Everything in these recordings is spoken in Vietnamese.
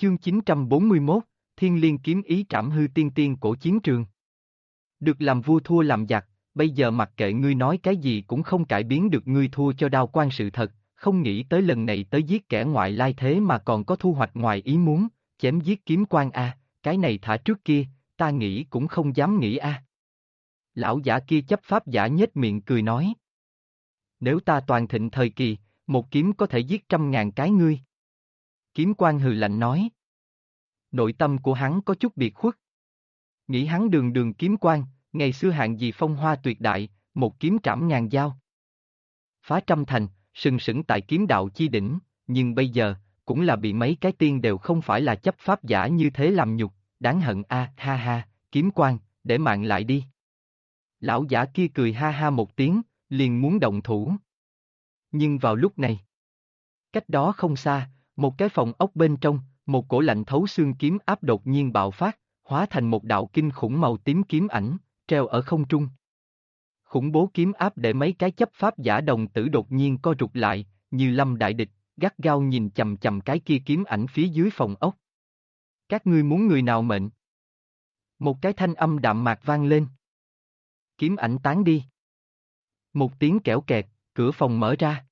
Chương 941, Thiên Liên kiếm ý trảm hư tiên tiên cổ chiến trường. Được làm vua thua làm giặc, bây giờ mặc kệ ngươi nói cái gì cũng không cải biến được ngươi thua cho Đao Quan sự thật, không nghĩ tới lần này tới giết kẻ ngoại lai thế mà còn có thu hoạch ngoài ý muốn, chém giết kiếm quan a, cái này thả trước kia, ta nghĩ cũng không dám nghĩ a. Lão giả kia chấp pháp giả nhếch miệng cười nói. Nếu ta toàn thịnh thời kỳ, một kiếm có thể giết 100.000 cái ngươi. Kiếm quan hừ lạnh nói. Nội tâm của hắn có chút biệt khuất. Nghĩ hắn đường đường kiếm quan, ngày xưa hạng gì phong hoa tuyệt đại, một kiếm trảm ngàn dao. Phá trăm thành, sừng sững tại kiếm đạo chi đỉnh, nhưng bây giờ, cũng là bị mấy cái tiên đều không phải là chấp pháp giả như thế làm nhục, đáng hận a, ha ha, kiếm quan, để mạng lại đi. Lão giả kia cười ha ha một tiếng, liền muốn động thủ. Nhưng vào lúc này, cách đó không xa, một cái phòng ốc bên trong, một cổ lạnh thấu xương kiếm áp đột nhiên bạo phát, hóa thành một đạo kinh khủng màu tím kiếm ảnh, treo ở không trung. Khủng bố kiếm áp để mấy cái chấp pháp giả đồng tử đột nhiên co rụt lại, như lâm đại địch, gắt gao nhìn chằm chằm cái kia kiếm ảnh phía dưới phòng ốc. Các ngươi muốn người nào mệnh? Một cái thanh âm đạm mạc vang lên. Kiếm ảnh tán đi. Một tiếng kẽo kẹt, cửa phòng mở ra.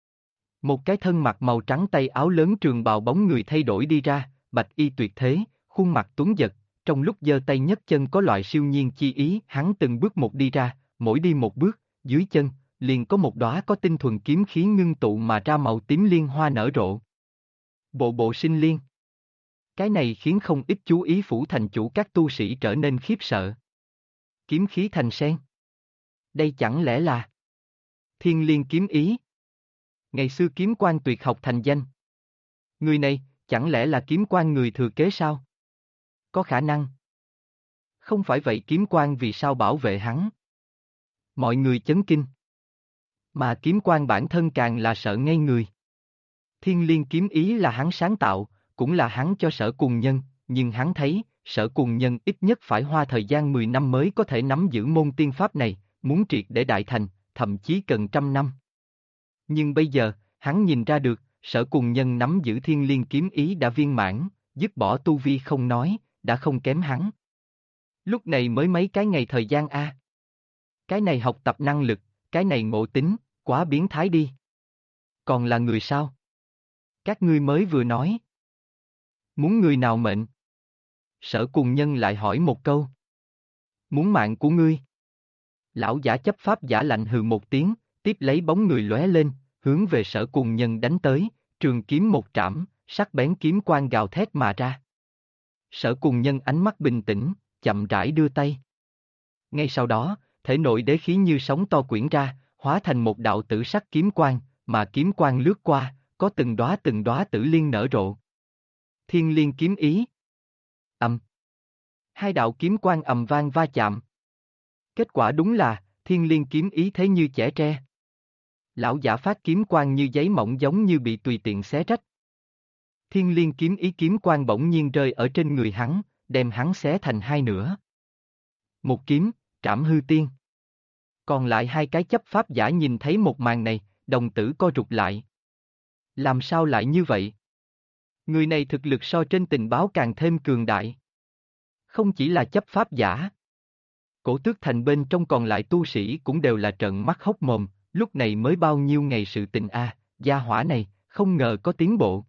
Một cái thân mặc màu trắng tay áo lớn trường bào bóng người thay đổi đi ra, bạch y tuyệt thế, khuôn mặt tuấn giật, trong lúc giơ tay nhấc chân có loại siêu nhiên chi ý, hắn từng bước một đi ra, mỗi đi một bước, dưới chân, liền có một đóa có tinh thuần kiếm khí ngưng tụ mà ra màu tím liên hoa nở rộ. Bộ bộ sinh liên. Cái này khiến không ít chú ý phủ thành chủ các tu sĩ trở nên khiếp sợ. Kiếm khí thành sen. Đây chẳng lẽ là Thiên Liên kiếm ý? Ngày xưa kiếm quan tuyệt học thành danh. Người này, chẳng lẽ là kiếm quan người thừa kế sao? Có khả năng. Không phải vậy kiếm quan vì sao bảo vệ hắn? Mọi người chấn kinh. Mà kiếm quan bản thân càng là sợ ngây người. Thiên Liên kiếm ý là hắn sáng tạo, cũng là hắn cho Sở Cùng Nhân, nhưng hắn thấy, Sở Cùng Nhân ít nhất phải hoa thời gian 10 năm mới có thể nắm giữ môn tiên pháp này, muốn triệt để đại thành, thậm chí cần 100 năm. Nhưng bây giờ, hắn nhìn ra được, Sở Cùng Nhân nắm giữ Thiên Liên kiếm ý đã viên mãn, dứt bỏ tu vi không nói, đã không kém hắn. Lúc này mới mấy cái ngày thời gian a. Cái này học tập năng lực, cái này ngộ tính, quá biến thái đi. Còn là người sao? Các ngươi mới vừa nói. Muốn người nào mệnh? Sở Cùng Nhân lại hỏi một câu. Muốn mạng của ngươi. Lão giả chấp pháp giả lạnh hừ một tiếng, tiếp lấy bóng người lóe lên, hướng về Sở Cùng Nhân đánh tới, trường kiếm một trảm, sắc bén kiếm quang gào thét mà ra. Sở Cùng Nhân ánh mắt bình tĩnh, chậm rãi đưa tay. Ngay sau đó, thể nội đế khí như sóng to quyển ra, hóa thành một đạo tử sắc kiếm quang, mà kiếm quang lướt qua, có từng đóa tử liên nở rộ. Thiên Liên kiếm ý. Ầm. Hai đạo kiếm quang ầm vang va chạm. Kết quả đúng là, Thiên Liên kiếm ý thế như chẻ tre. Lão giả phát kiếm quang như giấy mỏng giống như bị tùy tiện xé rách. Thiên Liên kiếm ý kiếm quang bỗng nhiên rơi ở trên người hắn, đem hắn xé thành hai nửa. Một kiếm, trảm hư tiên. Còn lại hai cái chấp pháp giả nhìn thấy một màn này, đồng tử co rụt lại. Làm sao lại như vậy? Người này thực lực so trên tình báo càng thêm cường đại. Không chỉ là chấp pháp giả. Cổ Tước Thành bên trong còn lại tu sĩ cũng đều là trợn mắt hốc mồm, lúc này mới bao nhiêu ngày sự tình a, gia hỏa này, không ngờ có tiến bộ.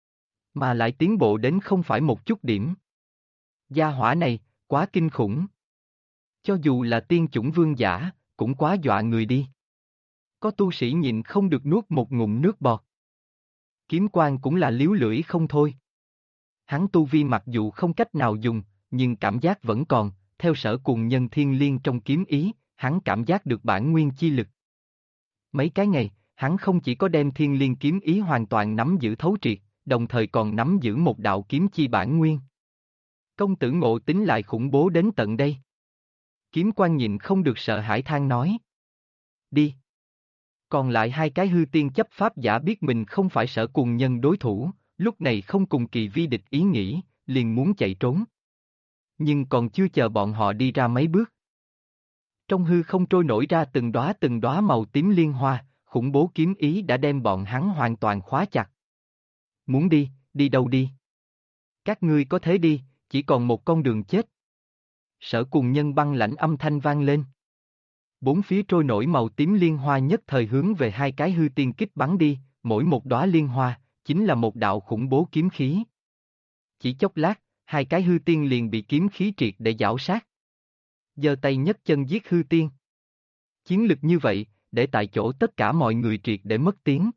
Mà lại tiến bộ đến không phải một chút điểm. Gia hỏa này, quá kinh khủng. Cho dù là tiên chủng vương giả, cũng quá dọa người đi. Có tu sĩ nhịn không được nuốt một ngụm nước bọt. Kiếm quang cũng là líu lưỡi không thôi. Hắn tu vi mặc dù không cách nào dùng, nhưng cảm giác vẫn còn, theo Sở Cùng Nhân Thiên Liên trong kiếm ý, hắn cảm giác được bản nguyên chi lực. Mấy cái ngày, hắn không chỉ có đem Thiên Liên kiếm ý hoàn toàn nắm giữ thấu triệt, đồng thời còn nắm giữ một đạo kiếm chi bản nguyên. Công tử ngộ tính lại khủng bố đến tận đây. Kiếm quan nhịn không được sợ hãi than nói. Đi. Còn lại hai cái hư tiên chấp pháp giả biết mình không phải Sở Cùng Nhân đối thủ, lúc này không cùng kỳ vi địch ý nghĩ, liền muốn chạy trốn. Nhưng còn chưa chờ bọn họ đi ra mấy bước. Trong hư không trôi nổi ra từng đóa màu tím liên hoa, khủng bố kiếm ý đã đem bọn hắn hoàn toàn khóa chặt. Muốn đi, đi đâu đi? Các ngươi có thế đi, chỉ còn một con đường chết. Sở Cùng Nhân băng lãnh âm thanh vang lên. Bốn phía trôi nổi màu tím liên hoa nhất thời hướng về hai cái hư tiên kích bắn đi, mỗi một đóa liên hoa, chính là một đạo khủng bố kiếm khí. Chỉ chốc lát, hai cái hư tiên liền bị kiếm khí triệt để giảo sát. Giơ tay nhấc chân giết hư tiên. Chiến lực như vậy, để tại chỗ tất cả mọi người triệt để mất tiếng.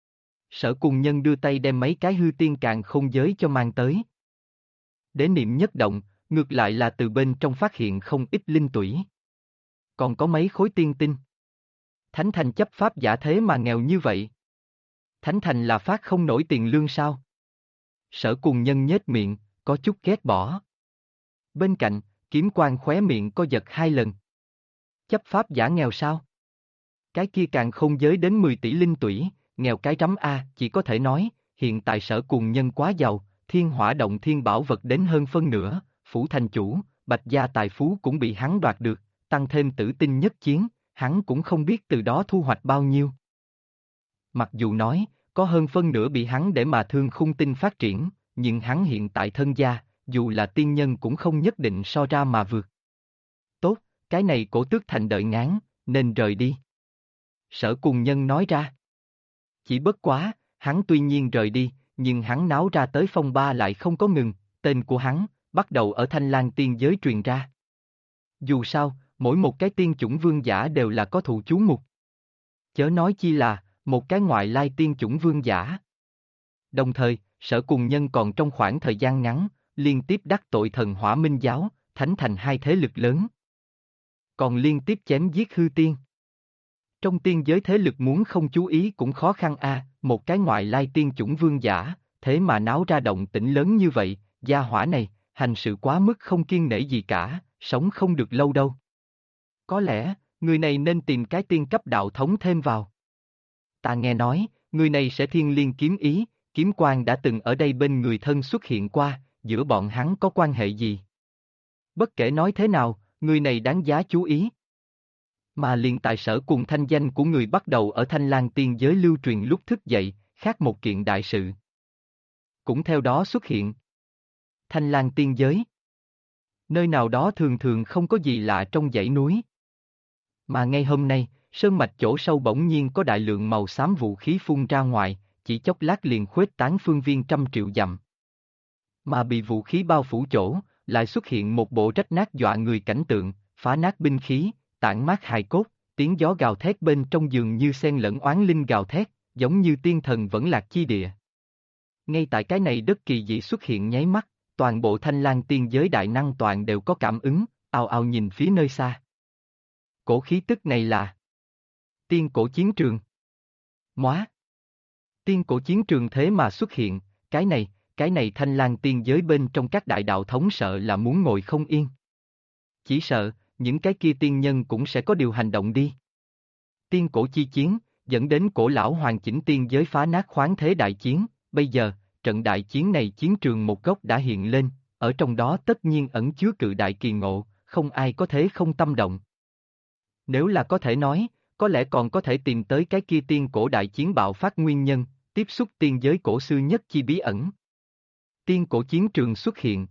Sở Cùng Nhân đưa tay đem mấy cái hư tiên càn khôn giới cho mang tới. Đế niệm nhất động, ngược lại là từ bên trong phát hiện không ít linh tủy. Còn có mấy khối tiên tinh. Thánh Thành chấp pháp giả thế mà nghèo như vậy. Thánh Thành là phát không nổi tiền lương sao? Sở Cùng Nhân nhếch miệng, có chút ghét bỏ. Bên cạnh, kiếm quan khóe miệng co giật 2 lần. Chấp pháp giả nghèo sao? Cái kia càng không giới đến 10 tỷ linh tủy, nghèo cái rắm A, chỉ có thể nói, hiện tại Sở Cùng Nhân quá giàu, thiên hỏa động thiên bảo vật đến hơn phân nửa, phủ thành chủ, Bạch gia tài phú cũng bị hắn đoạt được, tăng thêm tử tinh nhất chiến, hắn cũng không biết từ đó thu hoạch bao nhiêu. Mặc dù nói, có hơn phân nửa bị hắn để mà thương khung tinh phát triển, nhưng hắn hiện tại thân gia, dù là tiên nhân cũng không nhất định so ra mà vượt. Tốt, cái này Cổ Tước Thành đợi ngán, nên rời đi. Sở Cùng Nhân nói ra. Chỉ bất quá, hắn tuy nhiên rời đi, nhưng hắn náo ra tới phong ba lại không có ngừng, tên của hắn, bắt đầu ở Thanh Lang tiên giới truyền ra. Dù sao, mỗi một cái tiên chủng vương giả đều là có thụ chú mục. Chớ nói chi là, một cái ngoại lai tiên chủng vương giả. Đồng thời, Sở Cùng Nhân còn trong khoảng thời gian ngắn, liên tiếp đắc tội Thần Hỏa Minh Giáo, Thánh Thành hai thế lực lớn. Còn liên tiếp chém giết hư tiên. Trong tiên giới thế lực muốn không chú ý cũng khó khăn a, một cái ngoại lai tiên chủng vương giả, thế mà náo ra động tĩnh lớn như vậy, gia hỏa này, hành sự quá mức không kiêng nể gì cả, sống không được lâu đâu. Có lẽ, người này nên tìm cái tiên cấp đạo thống thêm vào. Ta nghe nói, người này sẽ thiên liên kiếm ý, kiếm quan đã từng ở đây bên người thân xuất hiện qua, giữa bọn hắn có quan hệ gì? Bất kể nói thế nào, người này đáng giá chú ý. Mà liền tại Sở cùng thanh danh của người bắt đầu ở Thanh Lang tiên giới lưu truyền lúc thức dậy, khác một kiện đại sự. Cũng theo đó xuất hiện. Thanh Lang tiên giới. Nơi nào đó thường thường không có gì lạ trong dãy núi. Mà ngay hôm nay, sơn mạch chỗ sâu bỗng nhiên có đại lượng màu xám vũ khí phun ra ngoài, chỉ chốc lát liền khuếch tán phương viên trăm triệu dặm. Mà bị vũ khí bao phủ chỗ, lại xuất hiện một bộ rách nát dọa người cảnh tượng, phá nát binh khí, tản mát hài cốt, tiếng gió gào thét bên trong giường như xen lẫn oán linh gào thét, giống như tiên thần vẫn lạc chi địa. Ngay tại cái này đất kỳ dị xuất hiện nháy mắt, toàn bộ Thanh Lang tiên giới đại năng toàn đều có cảm ứng, ào ào nhìn phía nơi xa. Cổ khí tức này là tiên cổ chiến trường. Móa! Tiên cổ chiến trường thế mà xuất hiện, cái này Thanh Lang tiên giới bên trong các đại đạo thống sợ là muốn ngồi không yên. Chỉ sợ, những cái kia tiên nhân cũng sẽ có điều hành động đi. Tiên cổ chi chiến, dẫn đến cổ lão hoàn chỉnh tiên giới phá nát khoáng thế đại chiến, bây giờ, trận đại chiến này chiến trường một góc đã hiện lên, ở trong đó tất nhiên ẩn chứa cự đại kỳ ngộ, không ai có thể không tâm động. Nếu là có thể nói, có lẽ còn có thể tìm tới cái kia tiên cổ đại chiến bạo phát nguyên nhân, tiếp xúc tiên giới cổ xưa nhất chi bí ẩn. Tiên cổ chiến trường xuất hiện,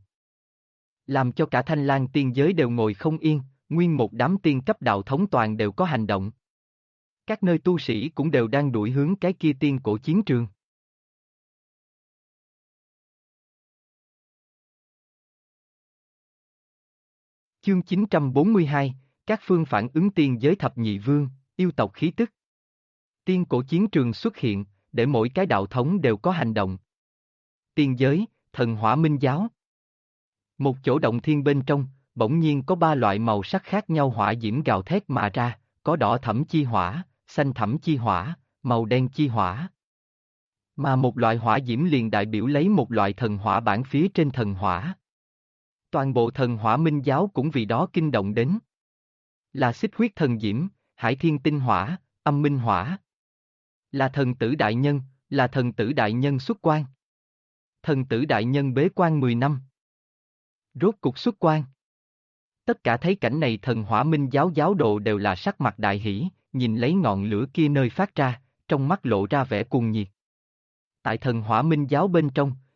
làm cho cả Thanh Lang tiên giới đều ngồi không yên, nguyên một đám tiên cấp đạo thống toàn đều có hành động. Các nơi tu sĩ cũng đều đang đuổi hướng cái kia tiên cổ chiến trường. Chương 942, các phương phản ứng tiên giới thập nhị vương, yêu tộc khí tức. Tiên cổ chiến trường xuất hiện, để mỗi cái đạo thống đều có hành động. Tiên giới, Thần Hỏa Minh Giáo. Một chỗ động thiên bên trong, bỗng nhiên có 3 loại màu sắc khác nhau hỏa diễm gào thét mà ra, có đỏ thẫm chi hỏa, xanh thẫm chi hỏa, màu đen chi hỏa. Mà một loại hỏa diễm liền đại biểu lấy một loại thần hỏa bản phía trên thần hỏa. Toàn bộ Thần Hỏa Minh Giáo cũng vì đó kinh động đến. Là xích huyết thần diễm, hải thiên tinh hỏa, âm minh hỏa. Là thần tử đại nhân, là thần tử đại nhân xuất quan. Thần tử đại nhân bế quan 10 năm. Rốt cục xuất quan. Tất cả thấy cảnh này Thần Hỏa Minh Giáo giáo đồ đều là sắc mặt đại hỷ, nhìn lấy ngọn lửa kia nơi phát ra, trong mắt lộ ra vẻ cuồng nhiệt. Tại Thần Hỏa Minh Giáo bên trong,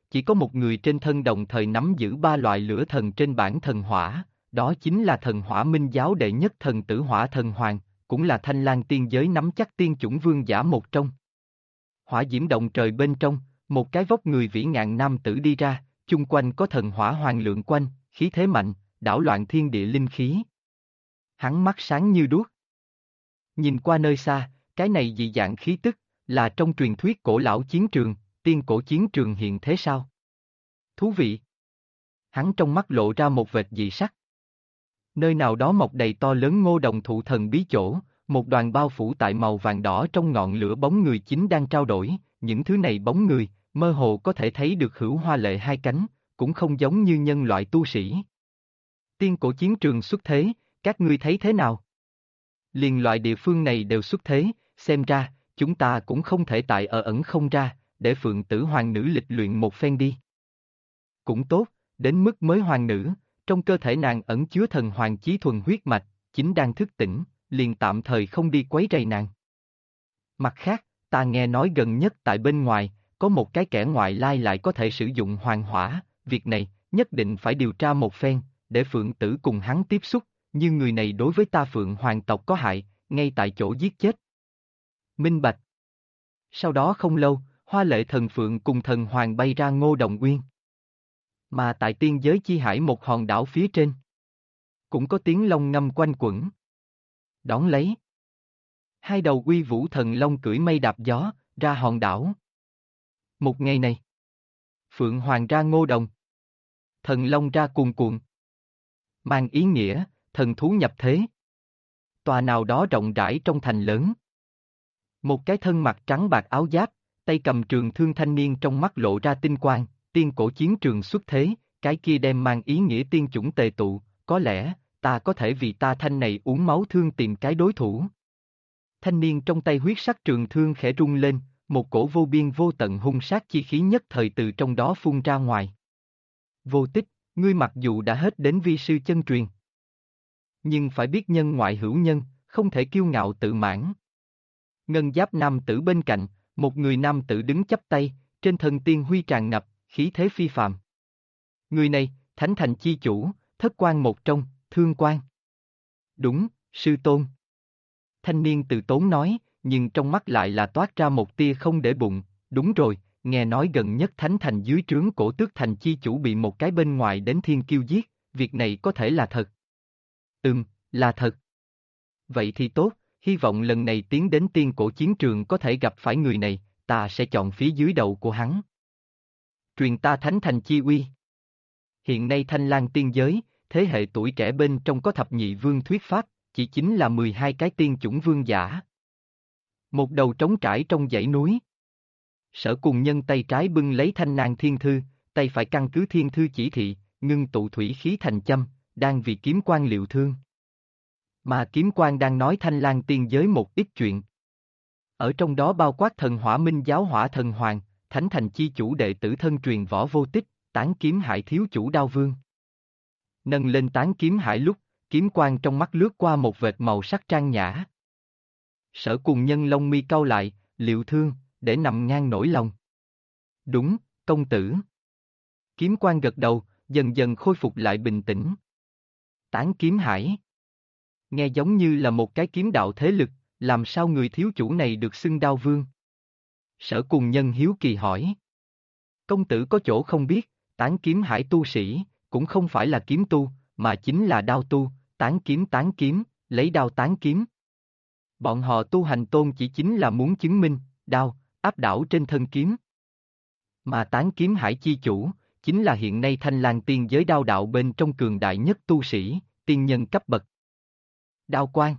chỉ có một người trên thân đồng thời nắm giữ ba loại lửa thần trên bảng thần hỏa, đó chính là thần hỏa minh giáo đệ nhất thần tử hỏa thần hoàng, cũng là Thanh Lang tiên giới nắm chắc tiên chủng vương giả một trong. Hỏa diễm động trời bên trong, một cái vóc người vĩ ngạn nam tử đi ra, chung quanh có thần hỏa hoàng lượng quanh, khí thế mạnh, đảo loạn thiên địa linh khí. Hắn mắt sáng như đuốc. Nhìn qua nơi xa, cái này dị dạng khí tức, là trong truyền thuyết cổ lão chiến trường, tiên cổ chiến trường hiện thế sao? Thú vị. Hắn trong mắt lộ ra một vệt dị sắc. Nơi nào đó mọc đầy to lớn ngô đồng thụ thần bí chỗ, một đoàn bao phủ tại màu vàng đỏ trong ngọn lửa bóng người chính đang trao đổi, những thứ này bóng người, mơ hồ có thể thấy được hữu hoa lệ hai cánh, cũng không giống như nhân loại tu sĩ. Tiên cổ chiến trường xuất thế, các ngươi thấy thế nào? Liền loại địa phương này đều xuất thế, xem ra, chúng ta cũng không thể tại ở ẩn không ra, để Phượng Tử Hoàng nữ lịch luyện một phen đi. Cũng tốt, đến mức mới hoàng nữ, trong cơ thể nàng ẩn chứa thần hoàng chí thuần huyết mạch, chính đang thức tỉnh, liền tạm thời không đi quấy rầy nàng. Mặt khác, ta nghe nói gần nhất tại bên ngoài, có một cái kẻ ngoại lai lại có thể sử dụng hoàng hỏa, việc này, nhất định phải điều tra một phen, để Phượng Tử cùng hắn tiếp xúc, nhưng người này đối với ta Phượng hoàng tộc có hại, ngay tại chỗ giết chết. Minh bạch. Sau đó không lâu, Hoa Lệ thần Phượng cùng thần hoàng bay ra Ngô Đồng Uyên. Mà tại tiên giới chi hải một hòn đảo phía trên, cũng có tiếng long ngâm quanh quẩn. Đón lấy. Hai đầu uy vũ thần long cưỡi mây đạp gió, ra hòn đảo. Một ngày này, Phượng Hoàng ra Ngô Đồng. Thần long ra cuồn cuộn. Mang ý nghĩa, thần thú nhập thế. Tòa nào đó rộng rãi trong thành lớn. Một cái thân mặc trắng bạc áo giáp, tay cầm trường thương thanh niên trong mắt lộ ra tinh quang, tiên cổ chiến trường xuất thế, cái kia đem mang ý nghĩa tiên chủng tề tụ, có lẽ, ta có thể vì ta thanh này uống máu thương tìm cái đối thủ. Thanh niên trong tay huyết sắc trường thương khẽ rung lên, một cổ vô biên vô tận hung sát chi khí nhất thời từ trong đó phun ra ngoài. Vô Tích, ngươi mặc dù đã hết đến vi sư chân truyền, nhưng phải biết nhân ngoại hữu nhân, không thể kiêu ngạo tự mãn. Ngân giáp nam tử bên cạnh, một người nam tử đứng chắp tay, trên thân tiên huy tràn ngập, khí thế phi phàm. Người này, Thánh Thành chi chủ, thất quan một trong, Thương Quan. Đúng, sư tôn. Thanh niên từ tốn nói, nhưng trong mắt lại là toát ra một tia không để bụng, đúng rồi, nghe nói gần nhất Thánh Thành dưới trướng Cổ Tước Thành chi chủ bị một cái bên ngoài đến thiên kiêu giết, việc này có thể là thật. Là thật. Vậy thì tốt, hy vọng lần này tiến đến tiên cổ chiến trường có thể gặp phải người này, ta sẽ chọn phía dưới đầu của hắn. Truyền ta Thánh Thành chi uy. Hiện nay Thanh Lang tiên giới, thế hệ tuổi trẻ bên trong có thập nhị vương thuyết pháp, chỉ chính là 12 cái tiên chủng vương giả. Một đầu trống trải trong dãy núi. Sở Cùng Nhân tay trái bưng lấy thanh nang thiên thư, tay phải căn cứ thiên thư chỉ thị, ngưng tụ thủy khí thành châm, đang vì kiếm quan liệu thương. Mà kiếm quan đang nói Thanh Lang tiên giới một ít chuyện. Ở trong đó bao quát thần hỏa minh giáo hỏa thần hoàng, Thánh Thành chi chủ đệ tử thân truyền Võ Vô Tích, tán kiếm hải thiếu chủ Đao Vương. Nâng lên tán kiếm hải lúc, kiếm quang trong mắt lướt qua một vệt màu sắc trang nhã. Sở Cùng Nhân lông mi cau lại, liệu thương, để nằm ngang nỗi lòng. Đúng, công tử. Kiếm quang gật đầu, dần dần khôi phục lại bình tĩnh. Tán kiếm hải. Nghe giống như là một cái kiếm đạo thế lực, làm sao người thiếu chủ này được xưng Đao Vương? Sở Cùng Nhân hiếu kỳ hỏi. Công tử có chỗ không biết, tán kiếm hải tu sĩ, cũng không phải là kiếm tu, mà chính là đao tu, tán kiếm, lấy đao tán kiếm. Bọn họ tu hành tôn chỉ chính là muốn chứng minh, đao, áp đảo trên thân kiếm. Mà tán kiếm hải chi chủ, chính là hiện nay Thanh Lang tiên giới đao đạo bên trong cường đại nhất tu sĩ, tiên nhân cấp bậc. Đao quan.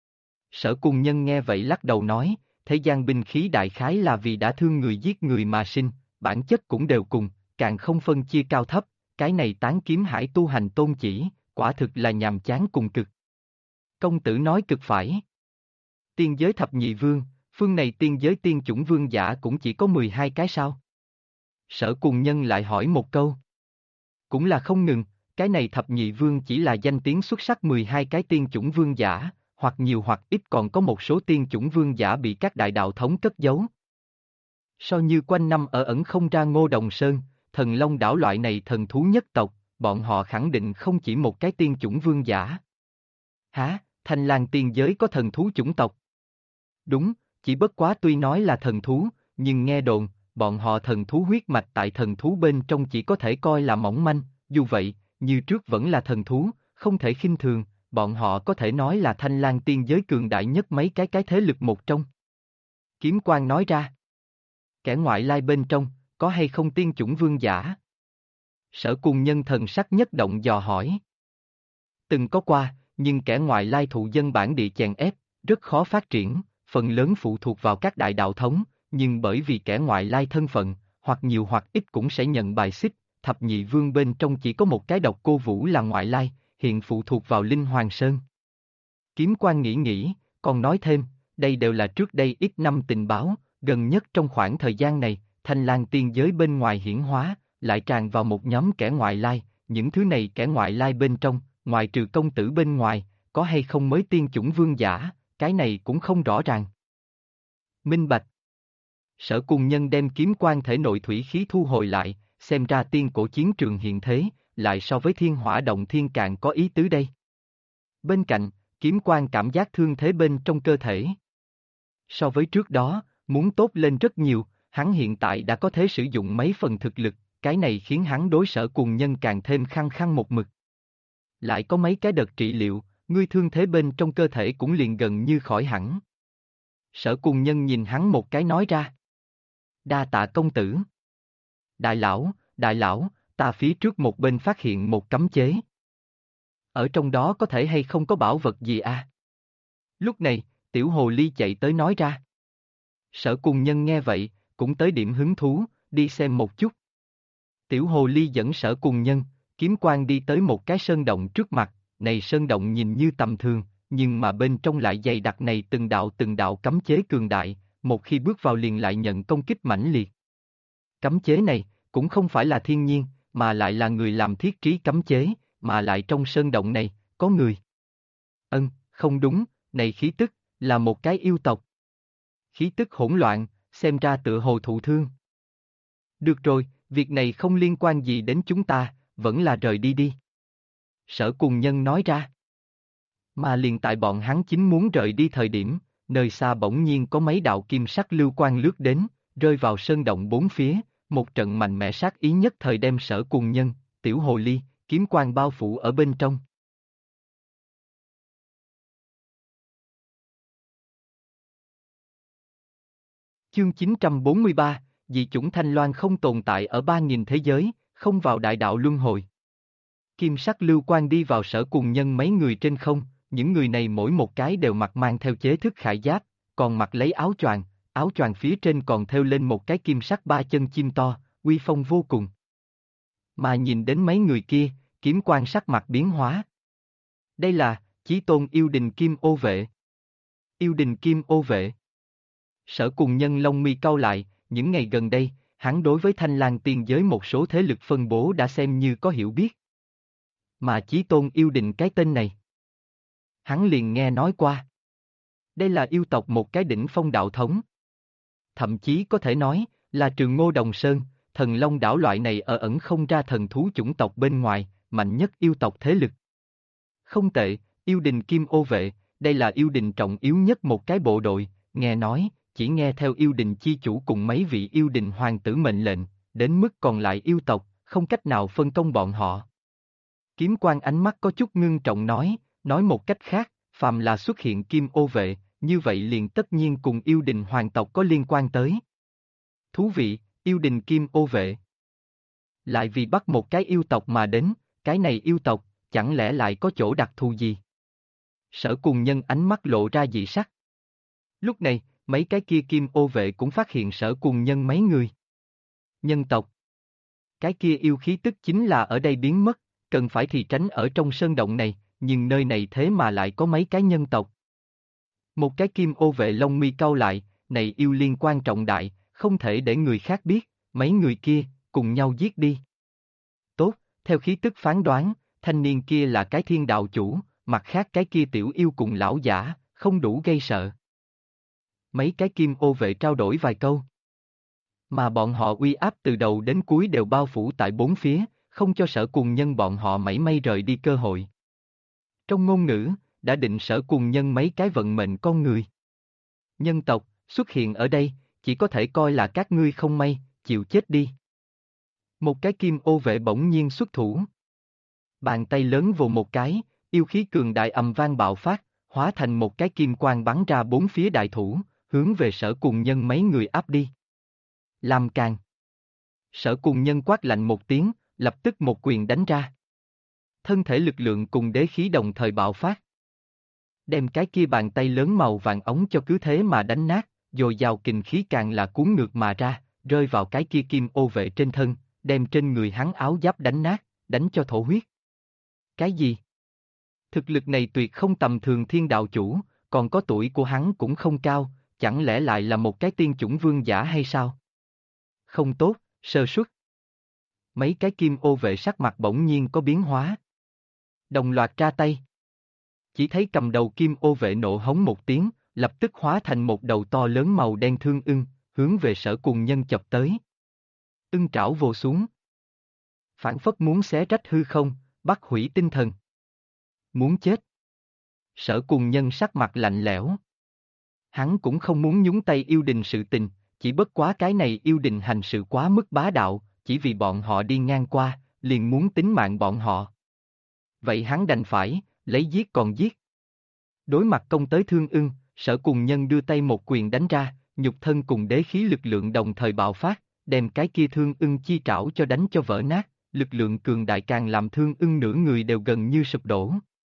Sở Cùng Nhân nghe vậy lắc đầu nói, thế gian binh khí đại khái là vì đã thương người giết người mà sinh, bản chất cũng đều cùng, càng không phân chia cao thấp, cái này tán kiếm hải tu hành tôn chỉ, quả thực là nhàm chán cùng cực. Công tử nói cực phải. Tiên giới thập nhị vương, phương này tiên giới tiên chủng vương giả cũng chỉ có 12 cái sao? Sở Cùng Nhân lại hỏi một câu. Cũng là không ngừng, cái này thập nhị vương chỉ là danh tiếng xuất sắc 12 cái tiên chủng vương giả, hoặc nhiều hoặc ít còn có một số tiên chủng vương giả bị các đại đạo thống cất giấu. So như quanh năm ở ẩn không ra Ngô Đồng Sơn, thần long đảo loại này thần thú nhất tộc, bọn họ khẳng định không chỉ một cái tiên chủng vương giả. Hả, Thanh Lang tiên giới có thần thú chủng tộc? Đúng, chỉ bất quá tuy nói là thần thú, nhưng nghe đồn, bọn họ thần thú huyết mạch tại thần thú bên trong chỉ có thể coi là mỏng manh, dù vậy, như trước vẫn là thần thú, không thể khinh thường, bọn họ có thể nói là Thanh Lang tiên giới cường đại nhất mấy cái thế lực một trong. Kiếm Quang nói ra. Kẻ ngoại lai bên trong, có hay không tiên chủng vương giả? Sở Cùng Nhân thần sắc nhất động dò hỏi. Từng có qua, nhưng kẻ ngoại lai thụ dân bản địa chèn ép, rất khó phát triển, phần lớn phụ thuộc vào các đại đạo thống, nhưng bởi vì kẻ ngoại lai thân phận, hoặc nhiều hoặc ít cũng sẽ nhận bài xích, thập nhị vương bên trong chỉ có một cái Độc Cô Vũ là ngoại lai, hiện phụ thuộc vào Linh Hoàng Sơn. Kiếm Quang nghĩ, còn nói thêm, đây đều là trước đây ít năm tình báo, gần nhất trong khoảng thời gian này, Thanh Lang tiên giới bên ngoài hiển hóa, lại tràn vào một nhóm kẻ ngoại lai, những thứ này kẻ ngoại lai bên trong, ngoài trừ công tử bên ngoài, có hay không mới tiên chủng vương giả, cái này cũng không rõ ràng. Minh bạch. Sở Cùng Nhân đem kiếm quan thể nội thủy khí thu hồi lại, xem ra tiên cổ chiến trường hiện thế, lại so với thiên hỏa động thiên càng có ý tứ đây. Bên cạnh, kiếm quan cảm giác thương thế bên trong cơ thể. So với trước đó, muốn tốt lên rất nhiều, hắn hiện tại đã có thể sử dụng mấy phần thực lực, cái này khiến hắn đối Sở Cùng Nhân càng thêm khăng khăng một mực. Lại có mấy cái đợt trị liệu, ngươi thương thế bên trong cơ thể cũng liền gần như khỏi hẳn. Sở Cùng Nhân nhìn hắn một cái nói ra. Đa tạ công tử. Đại lão, ta phía trước một bên phát hiện một cấm chế. Ở trong đó có thể hay không có bảo vật gì à? Lúc này, tiểu hồ ly chạy tới nói ra. Sở Cùng Nhân nghe vậy, cũng tới điểm hứng thú, đi xem một chút. Tiểu hồ ly dẫn Sở Cùng Nhân, kiếm quang đi tới một cái sơn động trước mặt, này sơn động nhìn như tầm thường, nhưng mà bên trong lại dày đặc này từng đạo cấm chế cường đại, một khi bước vào liền lại nhận công kích mãnh liệt. Cấm chế này, cũng không phải là thiên nhiên, mà lại là người làm thiết trí cấm chế, mà lại trong sơn động này, có người. Không đúng, này khí tức, là một cái yêu tộc. Khí tức hỗn loạn, xem ra tựa hồ thụ thương. Được rồi, việc này không liên quan gì đến chúng ta, vẫn là rời đi đi. Sở Cùng Nhân nói ra. Mà liền tại bọn hắn chính muốn rời đi thời điểm, nơi xa bỗng nhiên có mấy đạo kim sắc lưu quang lướt đến, rơi vào sơn động bốn phía, một trận mạnh mẽ sát ý nhất thời đem Sở Cùng Nhân, tiểu hồ ly, kiếm quang bao phủ ở bên trong. Chương 943, dị chủng Thanh Loan không tồn tại ở 3.000 thế giới, không vào đại đạo luân hồi. Kim sắc lưu quang đi vào Sở Cùng Nhân mấy người trên không, những người này mỗi một cái đều mặc mang theo chế thức khải giáp, còn mặc lấy áo choàng phía trên còn thêu lên một cái kim sắc ba chân chim to, uy phong vô cùng. Mà nhìn đến mấy người kia, kiếm quan sắc mặt biến hóa. Đây là, Chí Tôn yêu đình Kim Ô Vệ. Yêu đình Kim Ô Vệ. Sở Cùng Nhân lông mi cau lại, những ngày gần đây, hắn đối với Thanh Lang tiên giới một số thế lực phân bố đã xem như có hiểu biết. Mà Chí Tôn yêu đình cái tên này, hắn liền nghe nói qua. Đây là yêu tộc một cái đỉnh phong đạo thống. Thậm chí có thể nói, là Trường Ngô Đồng Sơn, thần long đảo loại này ở ẩn không ra thần thú chủng tộc bên ngoài, mạnh nhất yêu tộc thế lực. Không tệ, yêu đình Kim Ô Vệ, đây là yêu đình trọng yếu nhất một cái bộ đội, nghe nói, chỉ nghe theo yêu đình chi chủ cùng mấy vị yêu đình hoàng tử mệnh lệnh, đến mức còn lại yêu tộc, không cách nào phân công bọn họ. Kiếm Quan ánh mắt có chút ngưng trọng nói một cách khác, phàm là xuất hiện Kim Ô Vệ, như vậy liền tất nhiên cùng yêu đình hoàng tộc có liên quan tới. Thú vị, yêu đình Kim Ô Vệ. Lại vì bắt một cái yêu tộc mà đến, cái này yêu tộc, chẳng lẽ lại có chỗ đặc thù gì? Sở Cùng Nhân ánh mắt lộ ra dị sắc. Lúc này, mấy cái kia Kim Ô Vệ cũng phát hiện Sở Cùng Nhân mấy người. Nhân tộc. Cái kia yêu khí tức chính là ở đây biến mất, cần phải thì tránh ở trong sơn động này, nhưng nơi này thế mà lại có mấy cái nhân tộc. Một cái Kim Ô Vệ lông mi cau lại, này yêu liên quan trọng đại, không thể để người khác biết, mấy người kia, cùng nhau giết đi. Tốt, theo khí tức phán đoán, thanh niên kia là cái thiên đạo chủ, mặt khác cái kia tiểu yêu cùng lão giả, không đủ gây sợ. Mấy cái Kim Ô Vệ trao đổi vài câu. Mà bọn họ uy áp từ đầu đến cuối đều bao phủ tại bốn phía, không cho Sở Cùng Nhân bọn họ mảy may rời đi cơ hội. Trong ngôn ngữ, đã định Sở Cùng Nhân mấy cái vận mệnh con người. Nhân tộc, xuất hiện ở đây, chỉ có thể coi là các ngươi không may, chịu chết đi. Một cái kim ô vệ bỗng nhiên xuất thủ. Bàn tay lớn vồ một cái, yêu khí cường đại ầm vang bạo phát, hóa thành một cái kim quang bắn ra bốn phía đại thủ, hướng về Sở Cùng Nhân mấy người áp đi. Làm càng. Sở Cùng Nhân quát lạnh một tiếng, lập tức một quyền đánh ra. Thân thể lực lượng cùng đế khí đồng thời bạo phát. Đem cái kia bàn tay lớn màu vàng ống cho cứ thế mà đánh nát, dồi dào kình khí càng là cuốn ngược mà ra, rơi vào cái kia kim ô vệ trên thân, đem trên người hắn áo giáp đánh nát, đánh cho thổ huyết. Cái gì? Thực lực này tuyệt không tầm thường thiên đạo chủ, còn có tuổi của hắn cũng không cao, chẳng lẽ lại là một cái tiên chủng vương giả hay sao? Không tốt, sơ suất. Mấy cái kim ô vệ sắc mặt bỗng nhiên có biến hóa. Đồng loạt ra tay. Chỉ thấy cầm đầu kim ô vệ nộ hống một tiếng, lập tức hóa thành một đầu to lớn màu đen thương ưng, hướng về Sở Cùng Nhân chập tới. Ưng trảo vồ xuống. Phản phất muốn xé rách hư không, bắt hủy tinh thần. Muốn chết. Sở Cùng Nhân sắc mặt lạnh lẽo. Hắn cũng không muốn nhúng tay yêu đình sự tình, chỉ bất quá cái này yêu đình hành sự quá mức bá đạo, chỉ vì bọn họ đi ngang qua, liền muốn tính mạng bọn họ. Vậy hắn đành phải, lấy giết còn giết. Đối mặt công tới thương ưng, Sở Cùng Nhân đưa tay một quyền đánh ra, nhục thân cùng đế khí lực lượng đồng thời bạo phát, đem cái kia thương ưng chi trảo cho đánh cho vỡ nát, lực lượng cường đại càng làm thương ưng nửa người đều gần như sụp đổ.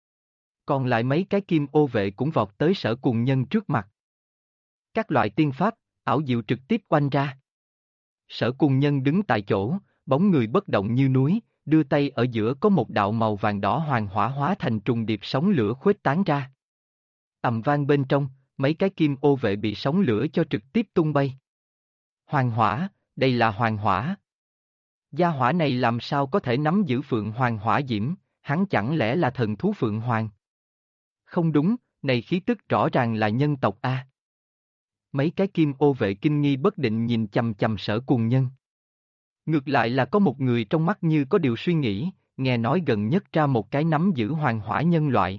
Còn lại mấy cái kim ô vệ cũng vọt tới Sở Cùng Nhân trước mặt. Các loại tiên pháp, ảo diệu trực tiếp oanh ra. Sở Cùng Nhân đứng tại chỗ, bóng người bất động như núi, đưa tay ở giữa có một đạo màu vàng đỏ hoàng hỏa hóa thành trùng điệp sóng lửa khuếch tán ra. Ầm vang bên trong, mấy cái kim ô vệ bị sóng lửa cho trực tiếp tung bay. Hoàng hỏa, đây là hoàng hỏa. Gia hỏa này làm sao có thể nắm giữ phượng hoàng hỏa diễm, hắn chẳng lẽ là thần thú phượng hoàng? Không đúng, này khí tức rõ ràng là nhân tộc A. Mấy cái kim ô vệ kinh nghi bất định nhìn chằm chằm Sở Cùng Nhân. Ngược lại là có một người trong mắt như có điều suy nghĩ, nghe nói gần nhất ra một cái nắm giữ hoàng hỏa nhân loại.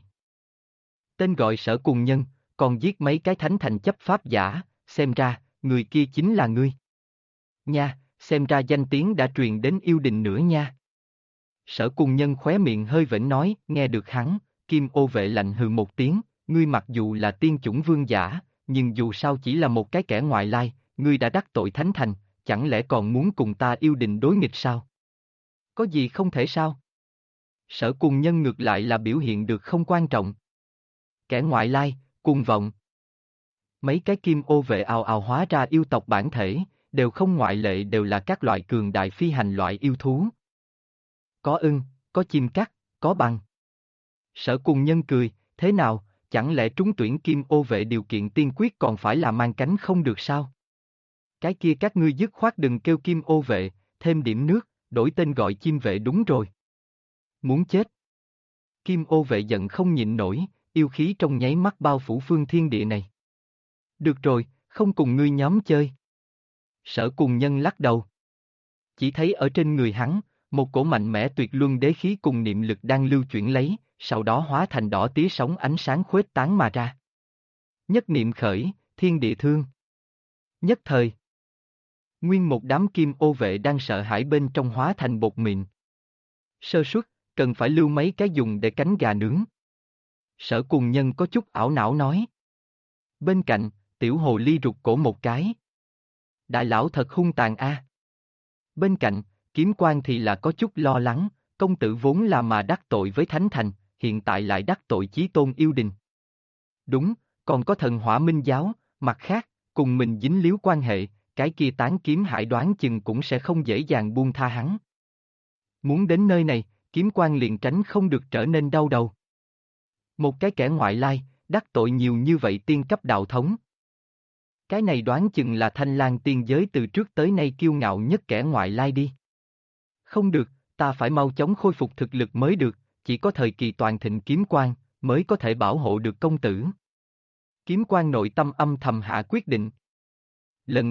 Tên gọi Sở Cùng Nhân, còn giết mấy cái thánh thành chấp pháp giả, xem ra, người kia chính là ngươi. Nha, xem ra danh tiếng đã truyền đến yêu đình nữa nha. Sở Cùng Nhân khóe miệng hơi vểnh nói, nghe được hắn, kim ô vệ lạnh hừ một tiếng, ngươi mặc dù là tiên chủng vương giả, nhưng dù sao chỉ là một cái kẻ ngoại lai, ngươi đã đắc tội thánh thành, chẳng lẽ còn muốn cùng ta yêu đình đối nghịch sao? Có gì không thể sao? Sở Cùng Nhân ngược lại là biểu hiện được không quan trọng. Kẻ ngoại lai, cuồng vọng. Mấy cái kim ô vệ ào ào hóa ra yêu tộc bản thể, đều không ngoại lệ đều là các loại cường đại phi hành loại yêu thú. Có ưng, có chim cắt, có bằng. Sở Cùng Nhân cười, thế nào, chẳng lẽ trúng tuyển kim ô vệ điều kiện tiên quyết còn phải là mang cánh không được sao? Cái kia các ngươi dứt khoát đừng kêu kim ô vệ, thêm điểm nước, đổi tên gọi chim vệ đúng rồi. Muốn chết. Kim ô vệ giận không nhịn nổi, yêu khí trong nháy mắt bao phủ phương thiên địa này. Được rồi, không cùng ngươi nhóm chơi. Sở Cùng Nhân lắc đầu. Chỉ thấy ở trên người hắn, một cổ mạnh mẽ tuyệt luân đế khí cùng niệm lực đang lưu chuyển lấy, sau đó hóa thành đỏ tía sóng ánh sáng khuếch tán mà ra. Nhất niệm khởi, thiên địa thương. Nhất thời. Nguyên một đám kim ô vệ đang sợ hãi bên trong hóa thành bột mịn. Sơ suất, cần phải lưu mấy cái dùng để cánh gà nướng. Sở Cùng Nhân có chút ảo não nói. Bên cạnh, tiểu hồ ly rụt cổ một cái. Đại lão thật hung tàn a. Bên cạnh, Kiếm Quan thì là có chút lo lắng, công tử vốn là mà đắc tội với Thánh Thành, hiện tại lại đắc tội chí tôn yêu đình. Đúng, còn có thần Hỏa Minh Giáo, mặt khác, cùng mình dính líu quan hệ, cái kia Tán Kiếm Hải đoán chừng cũng sẽ không dễ dàng buông tha hắn. Muốn đến nơi này, Kiếm Quan liền tránh không được trở nên đau đầu. Một cái kẻ ngoại lai, đắc tội nhiều như vậy tiên cấp đạo thống. Cái này đoán chừng là Thanh Lang tiên giới từ trước tới nay kiêu ngạo nhất kẻ ngoại lai đi. Không được, ta phải mau chóng khôi phục thực lực mới được, chỉ có thời kỳ toàn thịnh Kiếm Quan mới có thể bảo hộ được công tử. Kiếm Quan nội tâm âm thầm hạ quyết định. Lần này,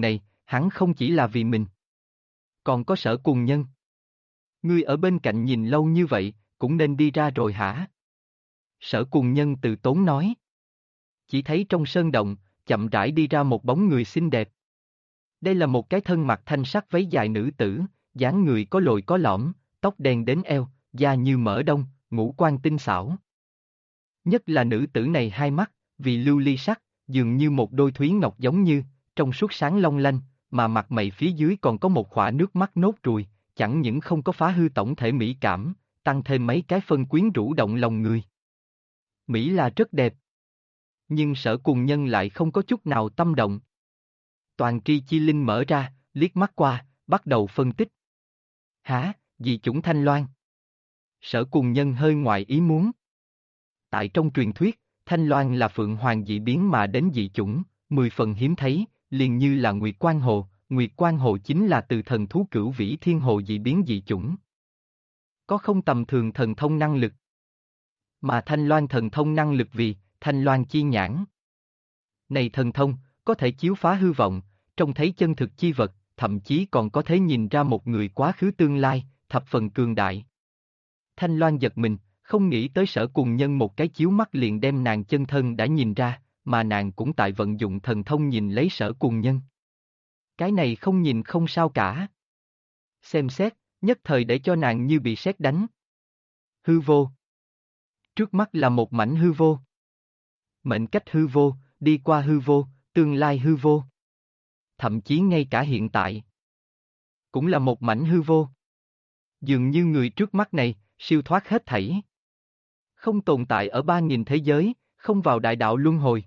hắn không chỉ là vì mình. Còn có Sở Cùng Nhân. Ngươi ở bên cạnh nhìn lâu như vậy, cũng nên đi ra rồi hả? Sở Cùng Nhân từ tốn nói. Chỉ thấy trong sơn động, chậm rãi đi ra một bóng người xinh đẹp. Đây là một cái thân mặc thanh sắc váy dài nữ tử, dáng người có lồi có lõm, tóc đen đến eo, da như mỡ đông, ngũ quan tinh xảo. Nhất là nữ tử này hai mắt, vì lưu ly sắc, dường như một đôi thúy ngọc giống như, trong suốt sáng long lanh, mà mặt mày phía dưới còn có một khỏa nước mắt nốt ruồi, chẳng những không có phá hư tổng thể mỹ cảm, tăng thêm mấy cái phân quyến rũ động lòng người. Mỹ là rất đẹp. Nhưng Sở Cùng Nhân lại không có chút nào tâm động. Toàn tri chi linh mở ra, liếc mắt qua, bắt đầu phân tích. Hả, dị chủng Thanh Loan? Sở Cùng Nhân hơi ngoài ý muốn. Tại trong truyền thuyết, Thanh Loan là phượng hoàng dị biến mà đến dị chủng, 10 phần hiếm thấy, liền như là Nguyệt Quan Hồ. Nguyệt Quan Hồ chính là từ thần thú Cửu Vĩ Thiên Hồ dị biến dị chủng. Có không tầm thường thần thông năng lực. Mà Thanh Loan thần thông năng lực vì Thanh Loan chi nhãn. Này thần thông, có thể chiếu phá hư vọng, trông thấy chân thực chi vật, thậm chí còn có thể nhìn ra một người quá khứ tương lai, thập phần cường đại. Thanh Loan giật mình, không nghĩ tới Sở Cùng Nhân một cái chiếu mắt liền đem nàng chân thân đã nhìn ra, mà nàng cũng tại vận dụng thần thông nhìn lấy Sở Cùng Nhân. Cái này không nhìn không sao cả. Xem xét, nhất thời để cho nàng như bị sét đánh. Hư vô. Trước mắt là một mảnh hư vô. Mệnh cách hư vô, đi qua hư vô, tương lai hư vô. Thậm chí ngay cả hiện tại. Cũng là một mảnh hư vô. Dường như người trước mắt này, siêu thoát hết thảy. Không tồn tại ở 3.000 thế giới, không vào đại đạo luân hồi.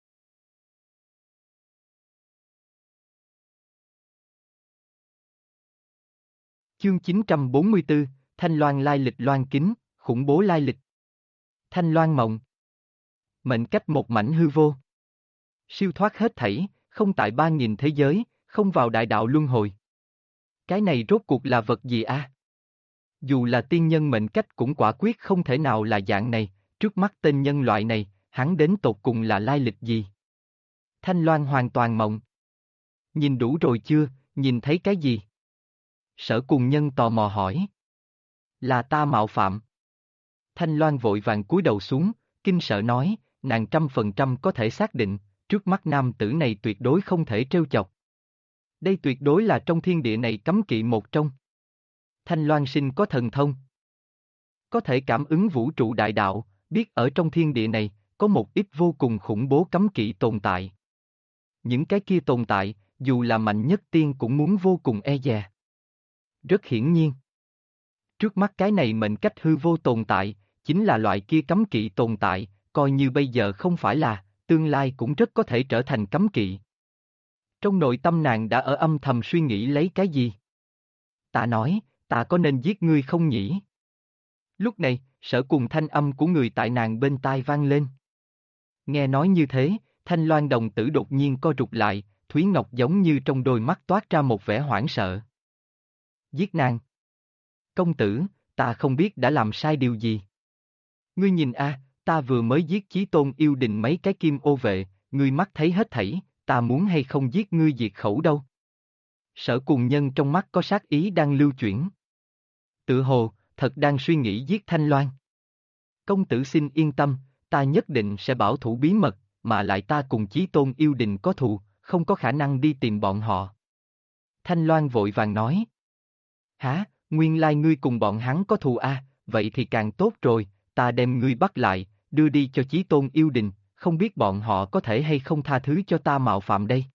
Chương 944, Thanh Loan lai lịch loan kính, khủng bố lai lịch. Thanh Loan mộng. Mệnh cách một mảnh hư vô. Siêu thoát hết thảy, không tại 3.000 thế giới, không vào đại đạo luân hồi. Cái này rốt cuộc là vật gì a? Dù là tiên nhân mệnh cách cũng quả quyết không thể nào là dạng này, trước mắt tên nhân loại này, hắn đến tột cùng là lai lịch gì? Thanh Loan hoàn toàn mộng. Nhìn đủ rồi chưa, nhìn thấy cái gì? Sở Cùng Nhân tò mò hỏi. Là ta mạo phạm. Thanh Loan vội vàng cúi đầu xuống, kinh sợ nói, nàng 100% có thể xác định, trước mắt nam tử này tuyệt đối không thể trêu chọc. Đây tuyệt đối là trong thiên địa này cấm kỵ một trong. Thanh Loan sinh có thần thông. Có thể cảm ứng vũ trụ đại đạo, biết ở trong thiên địa này, có một ít vô cùng khủng bố cấm kỵ tồn tại. Những cái kia tồn tại, dù là mạnh nhất tiên cũng muốn vô cùng e dè. Rất hiển nhiên. Trước mắt cái này mệnh cách hư vô tồn tại, chính là loại kia cấm kỵ tồn tại, coi như bây giờ không phải là, tương lai cũng rất có thể trở thành cấm kỵ. Trong nội tâm nàng đã ở âm thầm suy nghĩ lấy cái gì? Ta nói, ta có nên giết ngươi không nhỉ? Lúc này, Sở Cùng thanh âm của người tại nàng bên tai vang lên. Nghe nói như thế, Thanh Loan đồng tử đột nhiên co rụt lại, Thúy Ngọc giống như trong đôi mắt toát ra một vẻ hoảng sợ. Giết nàng. Công tử, ta không biết đã làm sai điều gì. Ngươi nhìn a, ta vừa mới giết Chí Tôn yêu đình mấy cái kim ô vệ, ngươi mắt thấy hết thảy, ta muốn hay không giết ngươi diệt khẩu đâu. Sở Cùng Nhân trong mắt có sát ý đang lưu chuyển. Tự hồ, thật đang suy nghĩ giết Thanh Loan. Công tử xin yên tâm, ta nhất định sẽ bảo thủ bí mật, mà lại ta cùng Chí Tôn yêu đình có thù, không có khả năng đi tìm bọn họ. Thanh Loan vội vàng nói. Hả, nguyên lai ngươi cùng bọn hắn có thù a, vậy thì càng tốt rồi, ta đem ngươi bắt lại, đưa đi cho Chí Tôn yêu đình, không biết bọn họ có thể hay không tha thứ cho ta mạo phạm đây.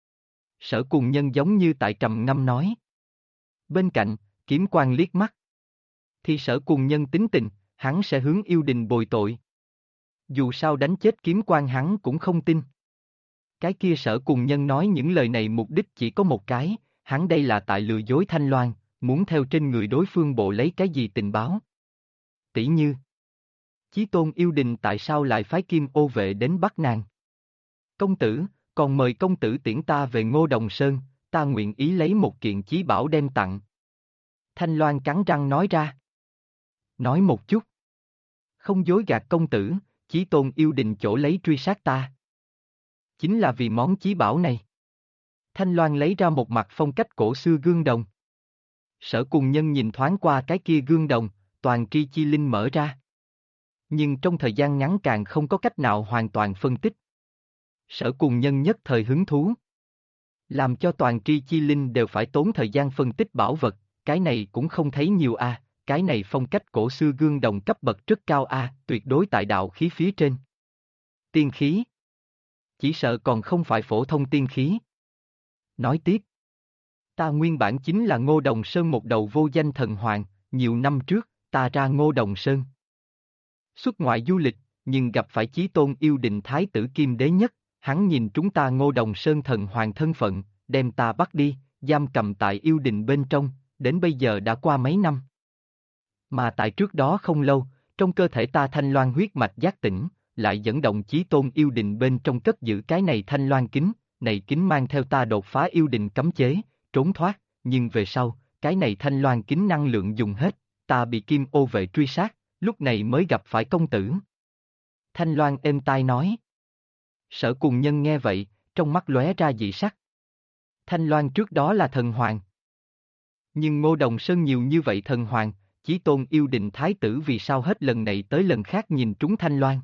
Sở Cùng Nhân giống như tại trầm ngâm nói. Bên cạnh, Kiếm Quang liếc mắt. Thì Sở Cùng Nhân tính tình, hắn sẽ hướng yêu đình bồi tội. Dù sao đánh chết Kiếm Quang hắn cũng không tin. Cái kia Sở Cùng Nhân nói những lời này mục đích chỉ có một cái, hắn đây là tại lừa dối Thanh Loan, muốn theo trên người đối phương bộ lấy cái gì tình báo. Tỷ như, Chí Tôn yêu đình tại sao lại phái kim ô vệ đến bắt nàng? Công tử, còn mời công tử tiễn ta về Ngô Đồng Sơn, ta nguyện ý lấy một kiện chí bảo đem tặng. Thanh Loan cắn răng nói ra. Nói một chút. Không dối gạt công tử, Chí Tôn yêu đình chỗ lấy truy sát ta. Chính là vì món chí bảo này. Thanh Loan lấy ra một mặt phong cách cổ xưa gương đồng. Sở Cùng Nhân nhìn thoáng qua cái kia gương đồng, toàn tri chi linh mở ra. Nhưng trong thời gian ngắn càng không có cách nào hoàn toàn phân tích. Sở Cùng Nhân nhất thời hứng thú. Làm cho toàn tri chi linh đều phải tốn thời gian phân tích bảo vật, cái này cũng không thấy nhiều a, cái này phong cách cổ xưa gương đồng cấp bậc rất cao a, tuyệt đối tại đạo khí phía trên. Tiên khí. Chỉ sợ còn không phải phổ thông tiên khí. Nói tiếp. Ta nguyên bản chính là Ngô Đồng Sơn một đầu vô danh thần hoàng, nhiều năm trước, ta ra Ngô Đồng Sơn. Xuất ngoại du lịch, nhưng gặp phải Chí Tôn yêu định Thái tử Kim Đế nhất, hắn nhìn chúng ta Ngô Đồng Sơn thần hoàng thân phận, đem ta bắt đi, giam cầm tại yêu đình bên trong, đến bây giờ đã qua mấy năm. Mà tại trước đó không lâu, trong cơ thể ta thanh loan huyết mạch giác tỉnh, lại dẫn động Chí Tôn yêu đình bên trong cất giữ cái này thanh loan kính, này kính mang theo ta đột phá yêu đình cấm chế, trốn thoát, nhưng về sau, cái này thanh loan kính năng lượng dùng hết, ta bị Kim Ô vệ truy sát, lúc này mới gặp phải công tử. Thanh Loan êm tai nói. Sở Cùng Nhân nghe vậy, trong mắt lóe ra dị sắc. Thanh Loan trước đó là thần hoàng. Nhưng Ngô Đồng Sơn nhiều như vậy thần hoàng, Chí Tôn yêu định thái tử vì sao hết lần này tới lần khác nhìn trúng Thanh Loan.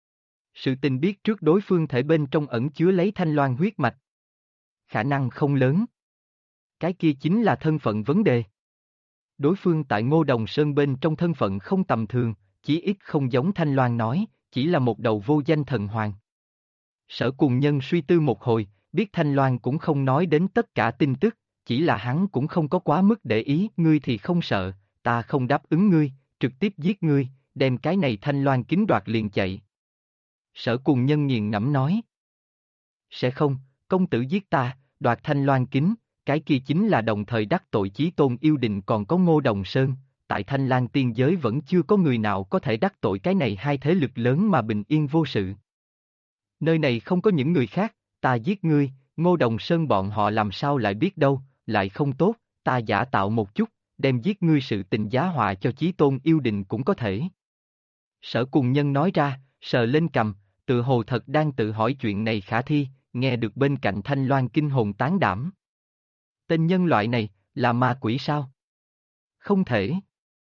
Sự tình biết trước đối phương thể bên trong ẩn chứa lấy Thanh Loan huyết mạch. Khả năng không lớn. Cái kia chính là thân phận vấn đề. Đối phương tại Ngô Đồng Sơn bên trong thân phận không tầm thường, chỉ ít không giống Thanh Loan nói, chỉ là một đầu vô danh thần hoàng. Sở Cùng Nhân suy tư một hồi, biết Thanh Loan cũng không nói đến tất cả tin tức, chỉ là hắn cũng không có quá mức để ý, ngươi thì không sợ, ta không đáp ứng ngươi, trực tiếp giết ngươi, đem cái này Thanh Loan kính đoạt liền chạy. Sở Cùng Nhân nghiền ngẫm nói. Sẽ không, công tử giết ta, đoạt Thanh Loan kính, cái kia chính là đồng thời đắc tội Chí Tôn yêu đình còn có Ngô Đồng Sơn, tại Thanh Lan tiên giới vẫn chưa có người nào có thể đắc tội cái này hai thế lực lớn mà bình yên vô sự. Nơi này không có những người khác, ta giết ngươi, Ngô Đồng Sơn bọn họ làm sao lại biết đâu, lại không tốt, ta giả tạo một chút, đem giết ngươi sự tình giá họa cho Chí Tôn yêu đình cũng có thể. Sở Cùng Nhân nói ra, sờ lên cằm, tự hồ thật đang tự hỏi chuyện này khả thi, nghe được bên cạnh Thanh Loan kinh hồn tán đảm. Tên nhân loại này, là ma quỷ sao? Không thể.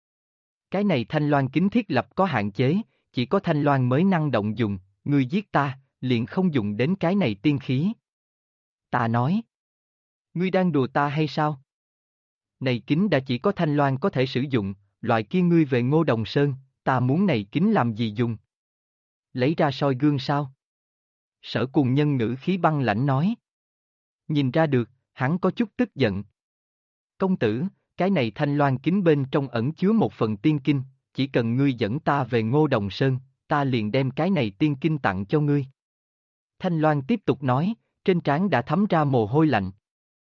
Cái này Thanh Loan kính thiết lập có hạn chế, chỉ có Thanh Loan mới năng động dùng, ngươi giết ta, liền không dùng đến cái này tiên khí. Ta nói. Ngươi đang đùa ta hay sao? Này kính đã chỉ có Thanh Loan có thể sử dụng, loại kia ngươi về Ngô Đồng Sơn, ta muốn này kính làm gì dùng? Lấy ra soi gương sao? Sở Cùng Nhân ngữ khí băng lãnh nói. Nhìn ra được, hắn có chút tức giận. Công tử, cái này Thanh Loan kính bên trong ẩn chứa một phần tiên kinh, chỉ cần ngươi dẫn ta về Ngô Đồng Sơn, ta liền đem cái này tiên kinh tặng cho ngươi. Thanh Loan tiếp tục nói, trên trán đã thấm ra mồ hôi lạnh.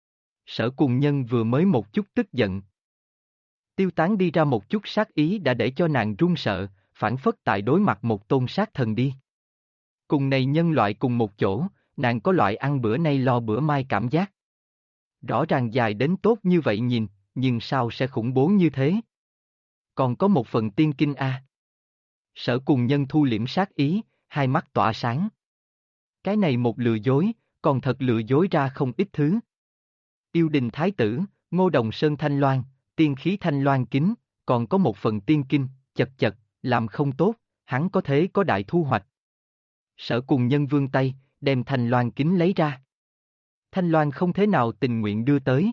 Sở Cùng Nhân vừa mới một chút tức giận. Tiêu tán đi ra một chút sát ý đã để cho nàng run sợ, phản phất tại đối mặt một tôn sát thần đi. Cùng này nhân loại cùng một chỗ, nàng có loại ăn bữa nay lo bữa mai cảm giác. Rõ ràng dài đến tốt như vậy nhìn, nhưng sao sẽ khủng bố như thế? Còn có một phần tiên kinh a. Sở Cùng Nhân thu liễm sát ý, hai mắt tỏa sáng. Cái này một lừa dối, còn thật lừa dối ra không ít thứ. Yêu đình thái tử, Ngô Đồng Sơn Thanh Loan, tiên khí Thanh Loan kính, còn có một phần tiên kinh, chật chật, làm không tốt, hắn có thể có đại thu hoạch. Sở Cùng Nhân vươn tay, đem Thanh Loan kính lấy ra. Thanh Loan không thế nào tình nguyện đưa tới.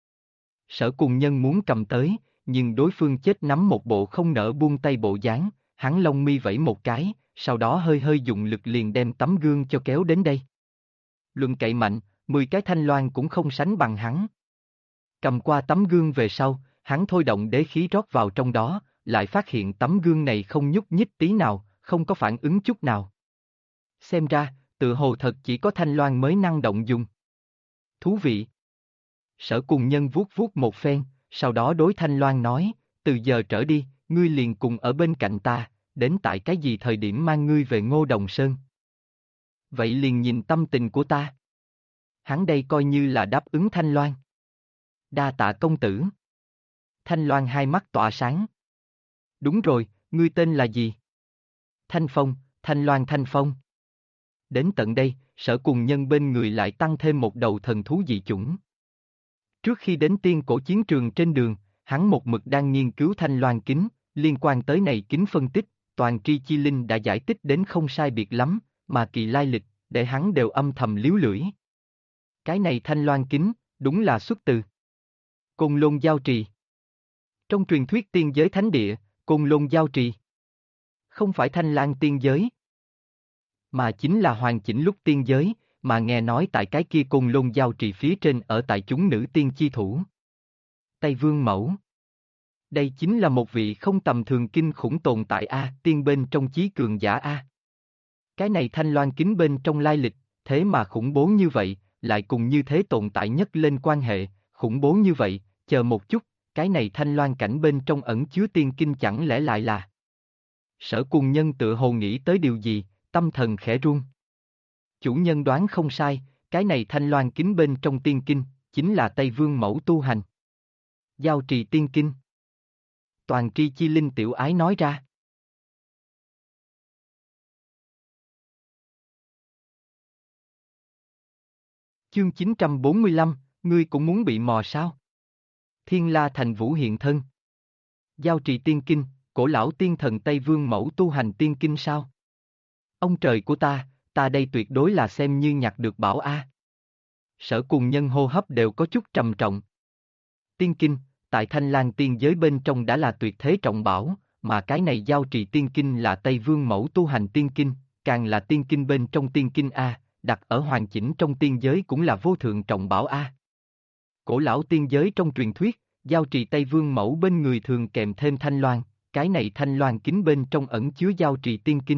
Sở Cùng Nhân muốn cầm tới, nhưng đối phương chết nắm một bộ không nỡ buông tay bộ dáng, hắn lông mi vẫy một cái, sau đó hơi hơi dùng lực liền đem tấm gương cho kéo đến đây. Luận cậy mạnh, 10 cái Thanh Loan cũng không sánh bằng hắn. Cầm qua tấm gương về sau, hắn thôi động đế khí rót vào trong đó, lại phát hiện tấm gương này không nhúc nhích tí nào, không có phản ứng chút nào. Xem ra, tự hồ thật chỉ có Thanh Loan mới năng động dùng. Thú vị. Sở Cùng Nhân vuốt vuốt một phen, sau đó đối Thanh Loan nói, từ giờ trở đi, ngươi liền cùng ở bên cạnh ta, đến tại cái gì thời điểm mang ngươi về Ngô Đồng Sơn. Vậy liền nhìn tâm tình của ta. Hắn đây coi như là đáp ứng Thanh Loan. Đa tạ công tử. Thanh Loan hai mắt tỏa sáng. Đúng rồi, ngươi tên là gì? Thanh Phong, Thanh Loan Thanh Phong. Đến tận đây, Sở Cùng Nhân bên người lại tăng thêm một đầu thần thú dị chủng. Trước khi đến tiên cổ chiến trường trên đường, hắn một mực đang nghiên cứu thanh loan kính, liên quan tới này kính phân tích, toàn tri chi linh đã giải thích đến không sai biệt lắm, mà kỳ lai lịch, để hắn đều âm thầm líu lưỡi. Cái này thanh loan kính, đúng là xuất từ Côn Lôn Giao Trì. Trong truyền thuyết tiên giới thánh địa, Côn Lôn Giao Trì không phải Thanh Lan tiên giới, mà chính là hoàn chỉnh lúc tiên giới, mà nghe nói tại cái kia Côn Lôn Giao Trì phía trên ở tại chúng nữ tiên chi thủ. Tây Vương Mẫu. Đây chính là một vị không tầm thường kinh khủng tồn tại A, tiên bên trong chí cường giả A. Cái này thanh loan kính bên trong lai lịch, thế mà khủng bố như vậy, lại cùng như thế tồn tại nhất lên quan hệ, khủng bố như vậy, chờ một chút, cái này thanh loan cảnh bên trong ẩn chứa tiên kinh chẳng lẽ lại là. Sở Cùng Nhân tựa hồ nghĩ tới điều gì, tâm thần khẽ run. Chủ nhân đoán không sai, cái này thanh loan kính bên trong tiên kinh, chính là Tây Vương Mẫu tu hành. Giao trì tiên kinh. Toàn tri chi linh tiểu ái nói ra. Chương 945, ngươi cũng muốn bị mò sao? Thiên La Thành Vũ hiện thân. Giao trì tiên kinh, cổ lão tiên thần Tây Vương Mẫu tu hành tiên kinh sao? Ông trời của ta đây tuyệt đối là xem như nhặt được bảo A. Sở Cùng Nhân hô hấp đều có chút trầm trọng. Tiên kinh, tại Thanh Lan tiên giới bên trong đã là tuyệt thế trọng bảo, mà cái này giao trì tiên kinh là Tây Vương Mẫu tu hành tiên kinh, càng là tiên kinh bên trong tiên kinh A, đặt ở hoàn chỉnh trong tiên giới cũng là vô thượng trọng bảo A. Cổ lão tiên giới trong truyền thuyết, giao trì Tây Vương Mẫu bên người thường kèm thêm thanh loan, cái này thanh loan kính bên trong ẩn chứa giao trì tiên kinh.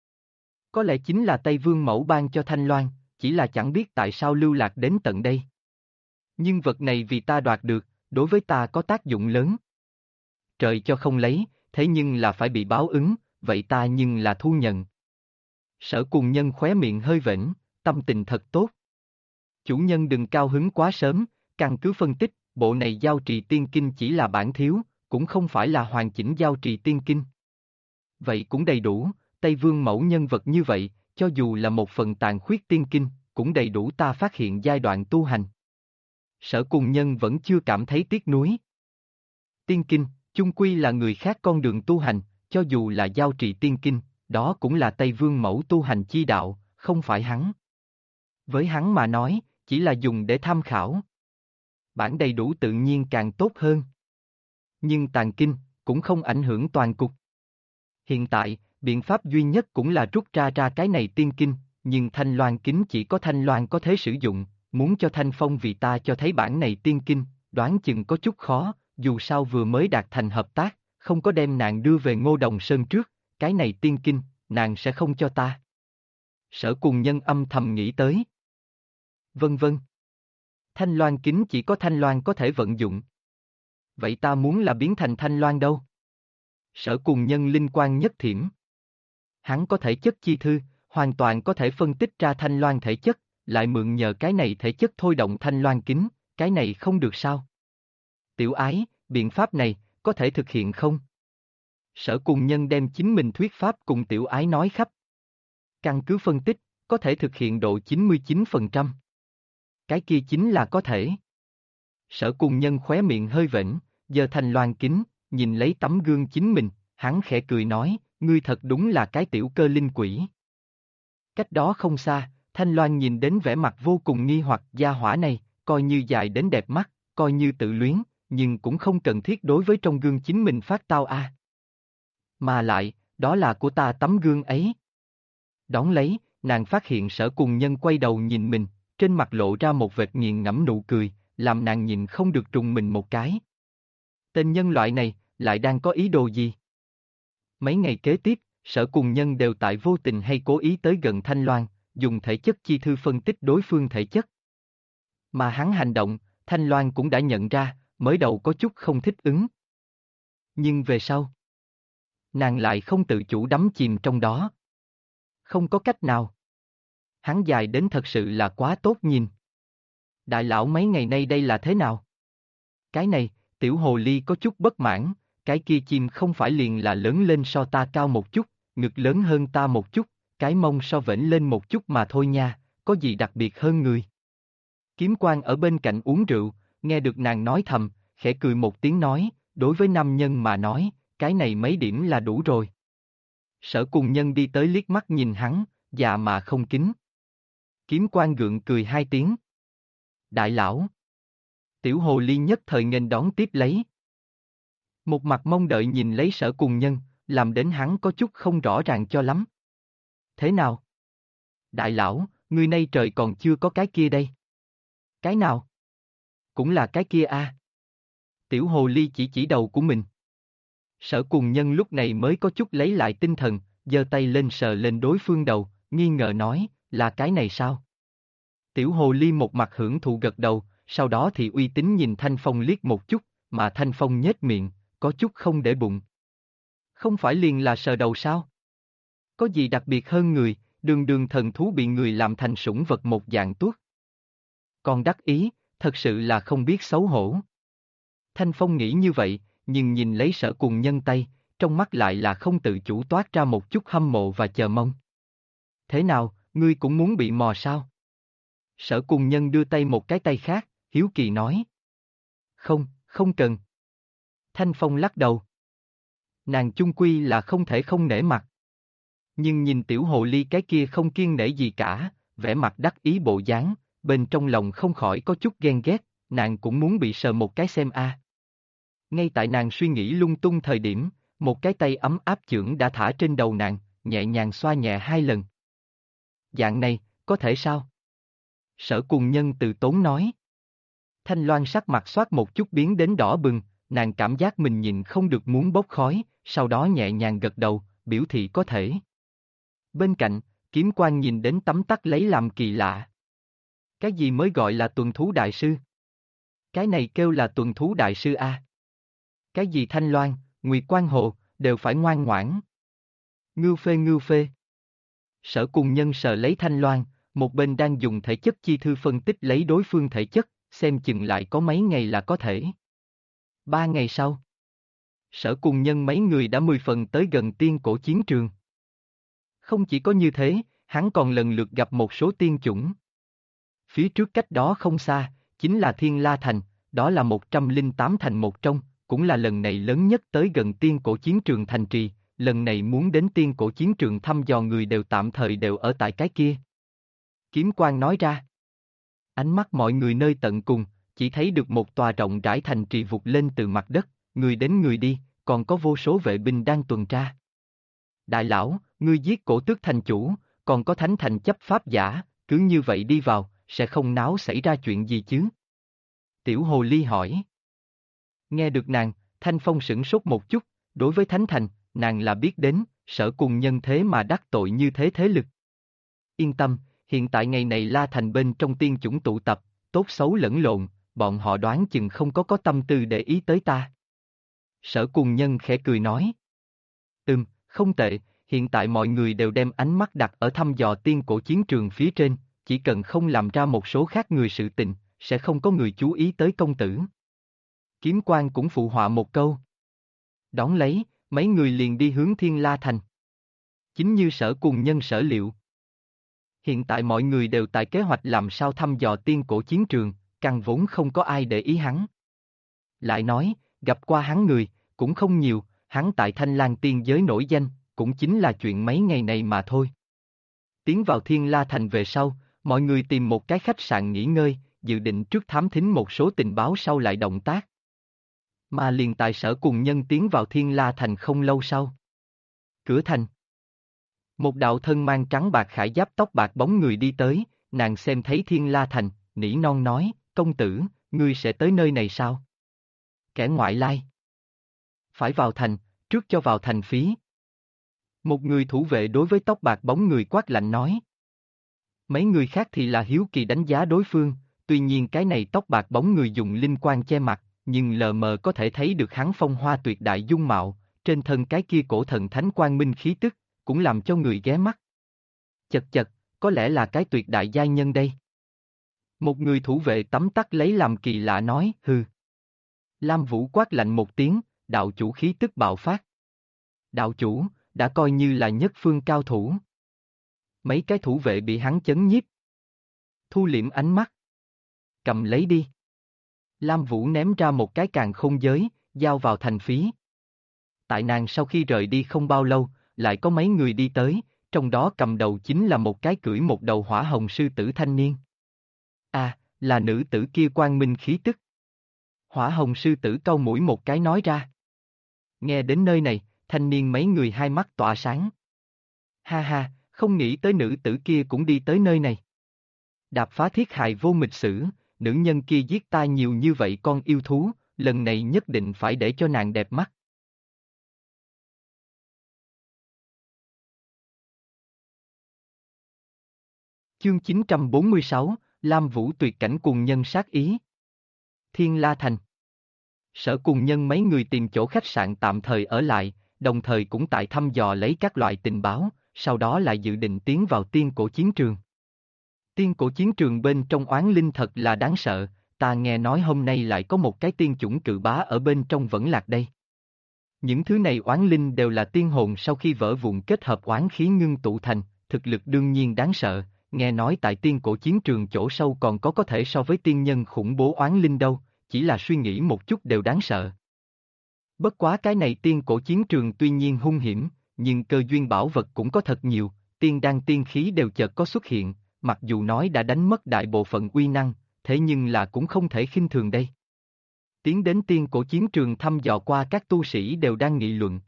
Có lẽ chính là Tây Vương Mẫu ban cho thanh loan, chỉ là chẳng biết tại sao lưu lạc đến tận đây. Nhưng vật này vì ta đoạt được, đối với ta có tác dụng lớn. Trời cho không lấy, thế nhưng là phải bị báo ứng, vậy ta nhưng là thu nhận. Sở Cùng Nhân khóe miệng hơi vểnh, tâm tình thật tốt. Chủ nhân đừng cao hứng quá sớm, căn cứ phân tích, bộ này giao trì tiên kinh chỉ là bản thiếu, cũng không phải là hoàn chỉnh giao trì tiên kinh. Vậy cũng đầy đủ, Tây Vương Mẫu nhân vật như vậy, cho dù là một phần tàn khuyết tiên kinh, cũng đầy đủ ta phát hiện giai đoạn tu hành. Sở Cùng Nhân vẫn chưa cảm thấy tiếc nuối. Tiên kinh, chung quy là người khác con đường tu hành, cho dù là giao trì tiên kinh, đó cũng là Tây Vương Mẫu tu hành chi đạo, không phải hắn. Với hắn mà nói, chỉ là dùng để tham khảo. Bản đầy đủ tự nhiên càng tốt hơn. Nhưng tàn kinh, cũng không ảnh hưởng toàn cục. Hiện tại, biện pháp duy nhất cũng là rút ra cái này tiên kinh, nhưng thanh loan kính chỉ có thanh loan có thể sử dụng, muốn cho Thanh Phong vì ta cho thấy bản này tiên kinh, đoán chừng có chút khó, dù sao vừa mới đạt thành hợp tác, không có đem nàng đưa về Ngô Đồng Sơn trước, cái này tiên kinh, nàng sẽ không cho ta. Sở Cùng Nhân âm thầm nghĩ tới. Vân vân. Thanh loan kính chỉ có thanh loan có thể vận dụng. Vậy ta muốn là biến thành thanh loan đâu? Sở Cùng Nhân linh quan nhất thiểm. Hắn có thể chất chi thư, hoàn toàn có thể phân tích ra thanh loan thể chất, lại mượn nhờ cái này thể chất thôi động thanh loan kính, cái này không được sao? Tiểu ái, biện pháp này, có thể thực hiện không? Sở Cùng Nhân đem chính mình thuyết pháp cùng tiểu ái nói khắp. Căn cứ phân tích, có thể thực hiện độ 99%. Cái kia chính là có thể. Sở Cùng Nhân khóe miệng hơi vểnh, giơ thanh loan kính, nhìn lấy tấm gương chính mình, hắn khẽ cười nói, ngươi thật đúng là cái tiểu cơ linh quỷ. Cách đó không xa, Thanh Loan nhìn đến vẻ mặt vô cùng nghi hoặc gia hỏa này, coi như dài đến đẹp mắt, coi như tự luyến, nhưng cũng không cần thiết đối với trong gương chính mình phát tao a. Mà lại, đó là của ta tấm gương ấy. Đón lấy, nàng phát hiện Sở Cùng Nhân quay đầu nhìn mình, trên mặt lộ ra một vệt nghiền ngẫm nụ cười, làm nàng nhìn không được trùng mình một cái. Tên nhân loại này, lại đang có ý đồ gì? Mấy ngày kế tiếp, Sở Cùng Nhân đều tại vô tình hay cố ý tới gần Thanh Loan, dùng thể chất chi thư phân tích đối phương thể chất. Mà hắn hành động, Thanh Loan cũng đã nhận ra, mới đầu có chút không thích ứng. Nhưng về sau, nàng lại không tự chủ đắm chìm trong đó. Không có cách nào. Hắn dài đến thật sự là quá tốt nhìn. Đại lão mấy ngày nay đây là thế nào? Cái này, tiểu hồ ly có chút bất mãn, cái kia chim không phải liền là lớn lên so ta cao một chút, ngực lớn hơn ta một chút, cái mông so vểnh lên một chút mà thôi nha, có gì đặc biệt hơn người? Kiếm quan ở bên cạnh uống rượu, nghe được nàng nói thầm, khẽ cười một tiếng nói, đối với nam nhân mà nói, cái này mấy điểm là đủ rồi. Sở Cùng Nhân đi tới liếc mắt nhìn hắn, dạ mà không kính. Kiếm quan gượng cười hai tiếng. Đại lão. Tiểu hồ ly nhất thời nghênh đón tiếp lấy. Một mặt mong đợi nhìn lấy Sở Cùng Nhân, làm đến hắn có chút không rõ ràng cho lắm. Thế nào? Đại lão, ngươi nay trời còn chưa có cái kia đây. Cái nào? Cũng là cái kia a. Tiểu hồ ly chỉ đầu của mình. Sở Cùng Nhân lúc này mới có chút lấy lại tinh thần, giơ tay lên sờ lên đối phương đầu, nghi ngờ nói, là cái này sao? Tiểu hồ ly một mặt hưởng thụ gật đầu, sau đó thì uy tín nhìn Thanh Phong liếc một chút, mà Thanh Phong nhếch miệng, có chút không để bụng. Không phải liền là sờ đầu sao? Có gì đặc biệt hơn người, đường đường thần thú bị người làm thành sủng vật một dạng tuốt. Còn đắc ý, thật sự là không biết xấu hổ. Thanh Phong nghĩ như vậy, nhưng nhìn lấy Sở Cùng Nhân tay, trong mắt lại là không tự chủ toát ra một chút hâm mộ và chờ mong. Thế nào, ngươi cũng muốn bị mò sao? Sở Cùng Nhân đưa tay một cái tay khác, hiếu kỳ nói. Không, không cần. Thanh Phong lắc đầu. Nàng chung quy là không thể không nể mặt. Nhưng nhìn tiểu hồ ly cái kia không kiêng nể gì cả, vẻ mặt đắc ý bộ dáng, bên trong lòng không khỏi có chút ghen ghét, nàng cũng muốn bị sờ một cái xem a. Ngay tại nàng suy nghĩ lung tung thời điểm, một cái tay ấm áp chưởng đã thả trên đầu nàng, nhẹ nhàng xoa nhẹ hai lần. Dạng này, có thể sao? Sở Cùng Nhân từ tốn nói. Thanh Loan sắc mặt xoát một chút biến đến đỏ bừng, nàng cảm giác mình nhìn không được muốn bốc khói, sau đó nhẹ nhàng gật đầu, biểu thị có thể. Bên cạnh, Kiếm Quan nhìn đến tấm tắc lấy làm kỳ lạ. Cái gì mới gọi là tuần thú đại sư? Cái này kêu là tuần thú đại sư a. Cái gì Thanh Loan, Nguyệt Quan Hồ, đều phải ngoan ngoãn. Ngưu phê ngưu phê. Sở Cùng Nhân sờ lấy Thanh Loan, một bên đang dùng thể chất chi thư phân tích lấy đối phương thể chất, xem chừng lại có mấy ngày là có thể. 3 ngày sau, Sở Cùng Nhân mấy người đã 10 phần tới gần tiên cổ chiến trường. Không chỉ có như thế, hắn còn lần lượt gặp một số tiên chủng. Phía trước cách đó không xa, chính là Thiên La Thành, đó là 108 thành một trong, cũng là lần này lớn nhất tới gần tiên cổ chiến trường thành trì, lần này muốn đến tiên cổ chiến trường thăm dò người đều tạm thời đều ở tại cái kia. Kiếm Quan nói ra. Ánh mắt mọi người nơi tận cùng, chỉ thấy được một tòa rộng rãi thành trì vụt lên từ mặt đất, người đến người đi, còn có vô số vệ binh đang tuần tra. Đại lão, ngươi giết cổ tước thành chủ, còn có thánh thành chấp pháp giả, cứ như vậy đi vào, sẽ không náo xảy ra chuyện gì chứ? Tiểu hồ ly hỏi. Nghe được nàng, Thanh Phong sửng sốt một chút, đối với thánh thành, nàng là biết đến, Sở Cùng Nhân thế mà đắc tội như thế thế lực. Yên tâm, hiện tại ngày này La Thành bên trong tiên chủng tụ tập, tốt xấu lẫn lộn, bọn họ đoán chừng không có tâm tư để ý tới ta. Sở Cùng Nhân khẽ cười nói. Không tệ, hiện tại mọi người đều đem ánh mắt đặt ở thăm dò tiên cổ chiến trường phía trên, chỉ cần không làm ra một số khác người sự tình, sẽ không có người chú ý tới công tử. Kiếm Quan cũng phụ họa một câu. Đón lấy, mấy người liền đi hướng Thiên La Thành. Chính như Sở Cùng Nhân sở liệu. Hiện tại mọi người đều tại kế hoạch làm sao thăm dò tiên cổ chiến trường, căn vốn không có ai để ý hắn. Lại nói, gặp qua hắn người, cũng không nhiều, hắn tại Thanh Lang tiên giới nổi danh, cũng chính là chuyện mấy ngày này mà thôi. Tiến vào Thiên La Thành về sau, mọi người tìm một cái khách sạn nghỉ ngơi, dự định trước thám thính một số tình báo sau lại động tác. Mà liền tại Sở Cùng Nhân tiến vào Thiên La Thành không lâu sau. Cửa thành. Một đạo thân mang trắng bạc khải giáp tóc bạc bóng người đi tới, nàng xem thấy Thiên La Thành, nỉ non nói, công tử, ngươi sẽ tới nơi này sao? Kẻ ngoại lai. Phải vào thành, trước cho vào thành phí. Một người thủ vệ đối với tóc bạc bóng người quát lạnh nói. Mấy người khác thì là hiếu kỳ đánh giá đối phương, tuy nhiên cái này tóc bạc bóng người dùng linh quang che mặt, nhưng lờ mờ có thể thấy được hắn phong hoa tuyệt đại dung mạo, trên thân cái kia cổ thần thánh quang minh khí tức, cũng làm cho người ghé mắt. Chật chật, có lẽ là cái tuyệt đại giai nhân đây. Một người thủ vệ tấm tắc lấy làm kỳ lạ nói, hừ. Lam Vũ quát lạnh một tiếng, đạo chủ khí tức bạo phát. Đạo chủ, đã coi như là nhất phương cao thủ. Mấy cái thủ vệ bị hắn chấn nhiếp. Thu liễm ánh mắt. Cầm lấy đi. Lam Vũ ném ra một cái càn khôn giới, giao vào thành phí. Tại nàng sau khi rời đi không bao lâu, lại có mấy người đi tới, trong đó cầm đầu chính là một cái cưỡi một đầu hỏa hồng sư tử thanh niên. À, là nữ tử kia quang minh khí tức. Hỏa hồng sư tử cau mũi một cái nói ra. Nghe đến nơi này, thanh niên mấy người hai mắt tỏa sáng. Ha ha, không nghĩ tới nữ tử kia cũng đi tới nơi này. Đạp phá thiết hại vô mịch sử, nữ nhân kia giết ta nhiều như vậy con yêu thú, lần này nhất định phải để cho nàng đẹp mắt. Chương 946, Lam Vũ tuyệt cảnh cùng nhân sát ý. Thiên La Thành. Sở cùng nhân mấy người tìm chỗ khách sạn tạm thời ở lại, đồng thời cũng tại thăm dò lấy các loại tình báo, sau đó lại dự định tiến vào tiên cổ chiến trường. Tiên cổ chiến trường bên trong oán linh thật là đáng sợ, ta nghe nói hôm nay lại có một cái tiên chủng cự bá ở bên trong vẫn lạc đây. Những thứ này oán linh đều là tiên hồn sau khi vỡ vụn kết hợp oán khí ngưng tụ thành, thực lực đương nhiên đáng sợ, nghe nói tại tiên cổ chiến trường chỗ sâu còn có thể so với tiên nhân khủng bố oán linh đâu, chỉ là suy nghĩ một chút đều đáng sợ. Bất quá cái này tiên cổ chiến trường tuy nhiên hung hiểm, nhưng cơ duyên bảo vật cũng có thật nhiều, tiên đan tiên khí đều chợt có xuất hiện, mặc dù nói đã đánh mất đại bộ phận uy năng, thế nhưng là cũng không thể khinh thường đây. Tiến đến tiên cổ chiến trường thăm dò qua các tu sĩ đều đang nghị luận.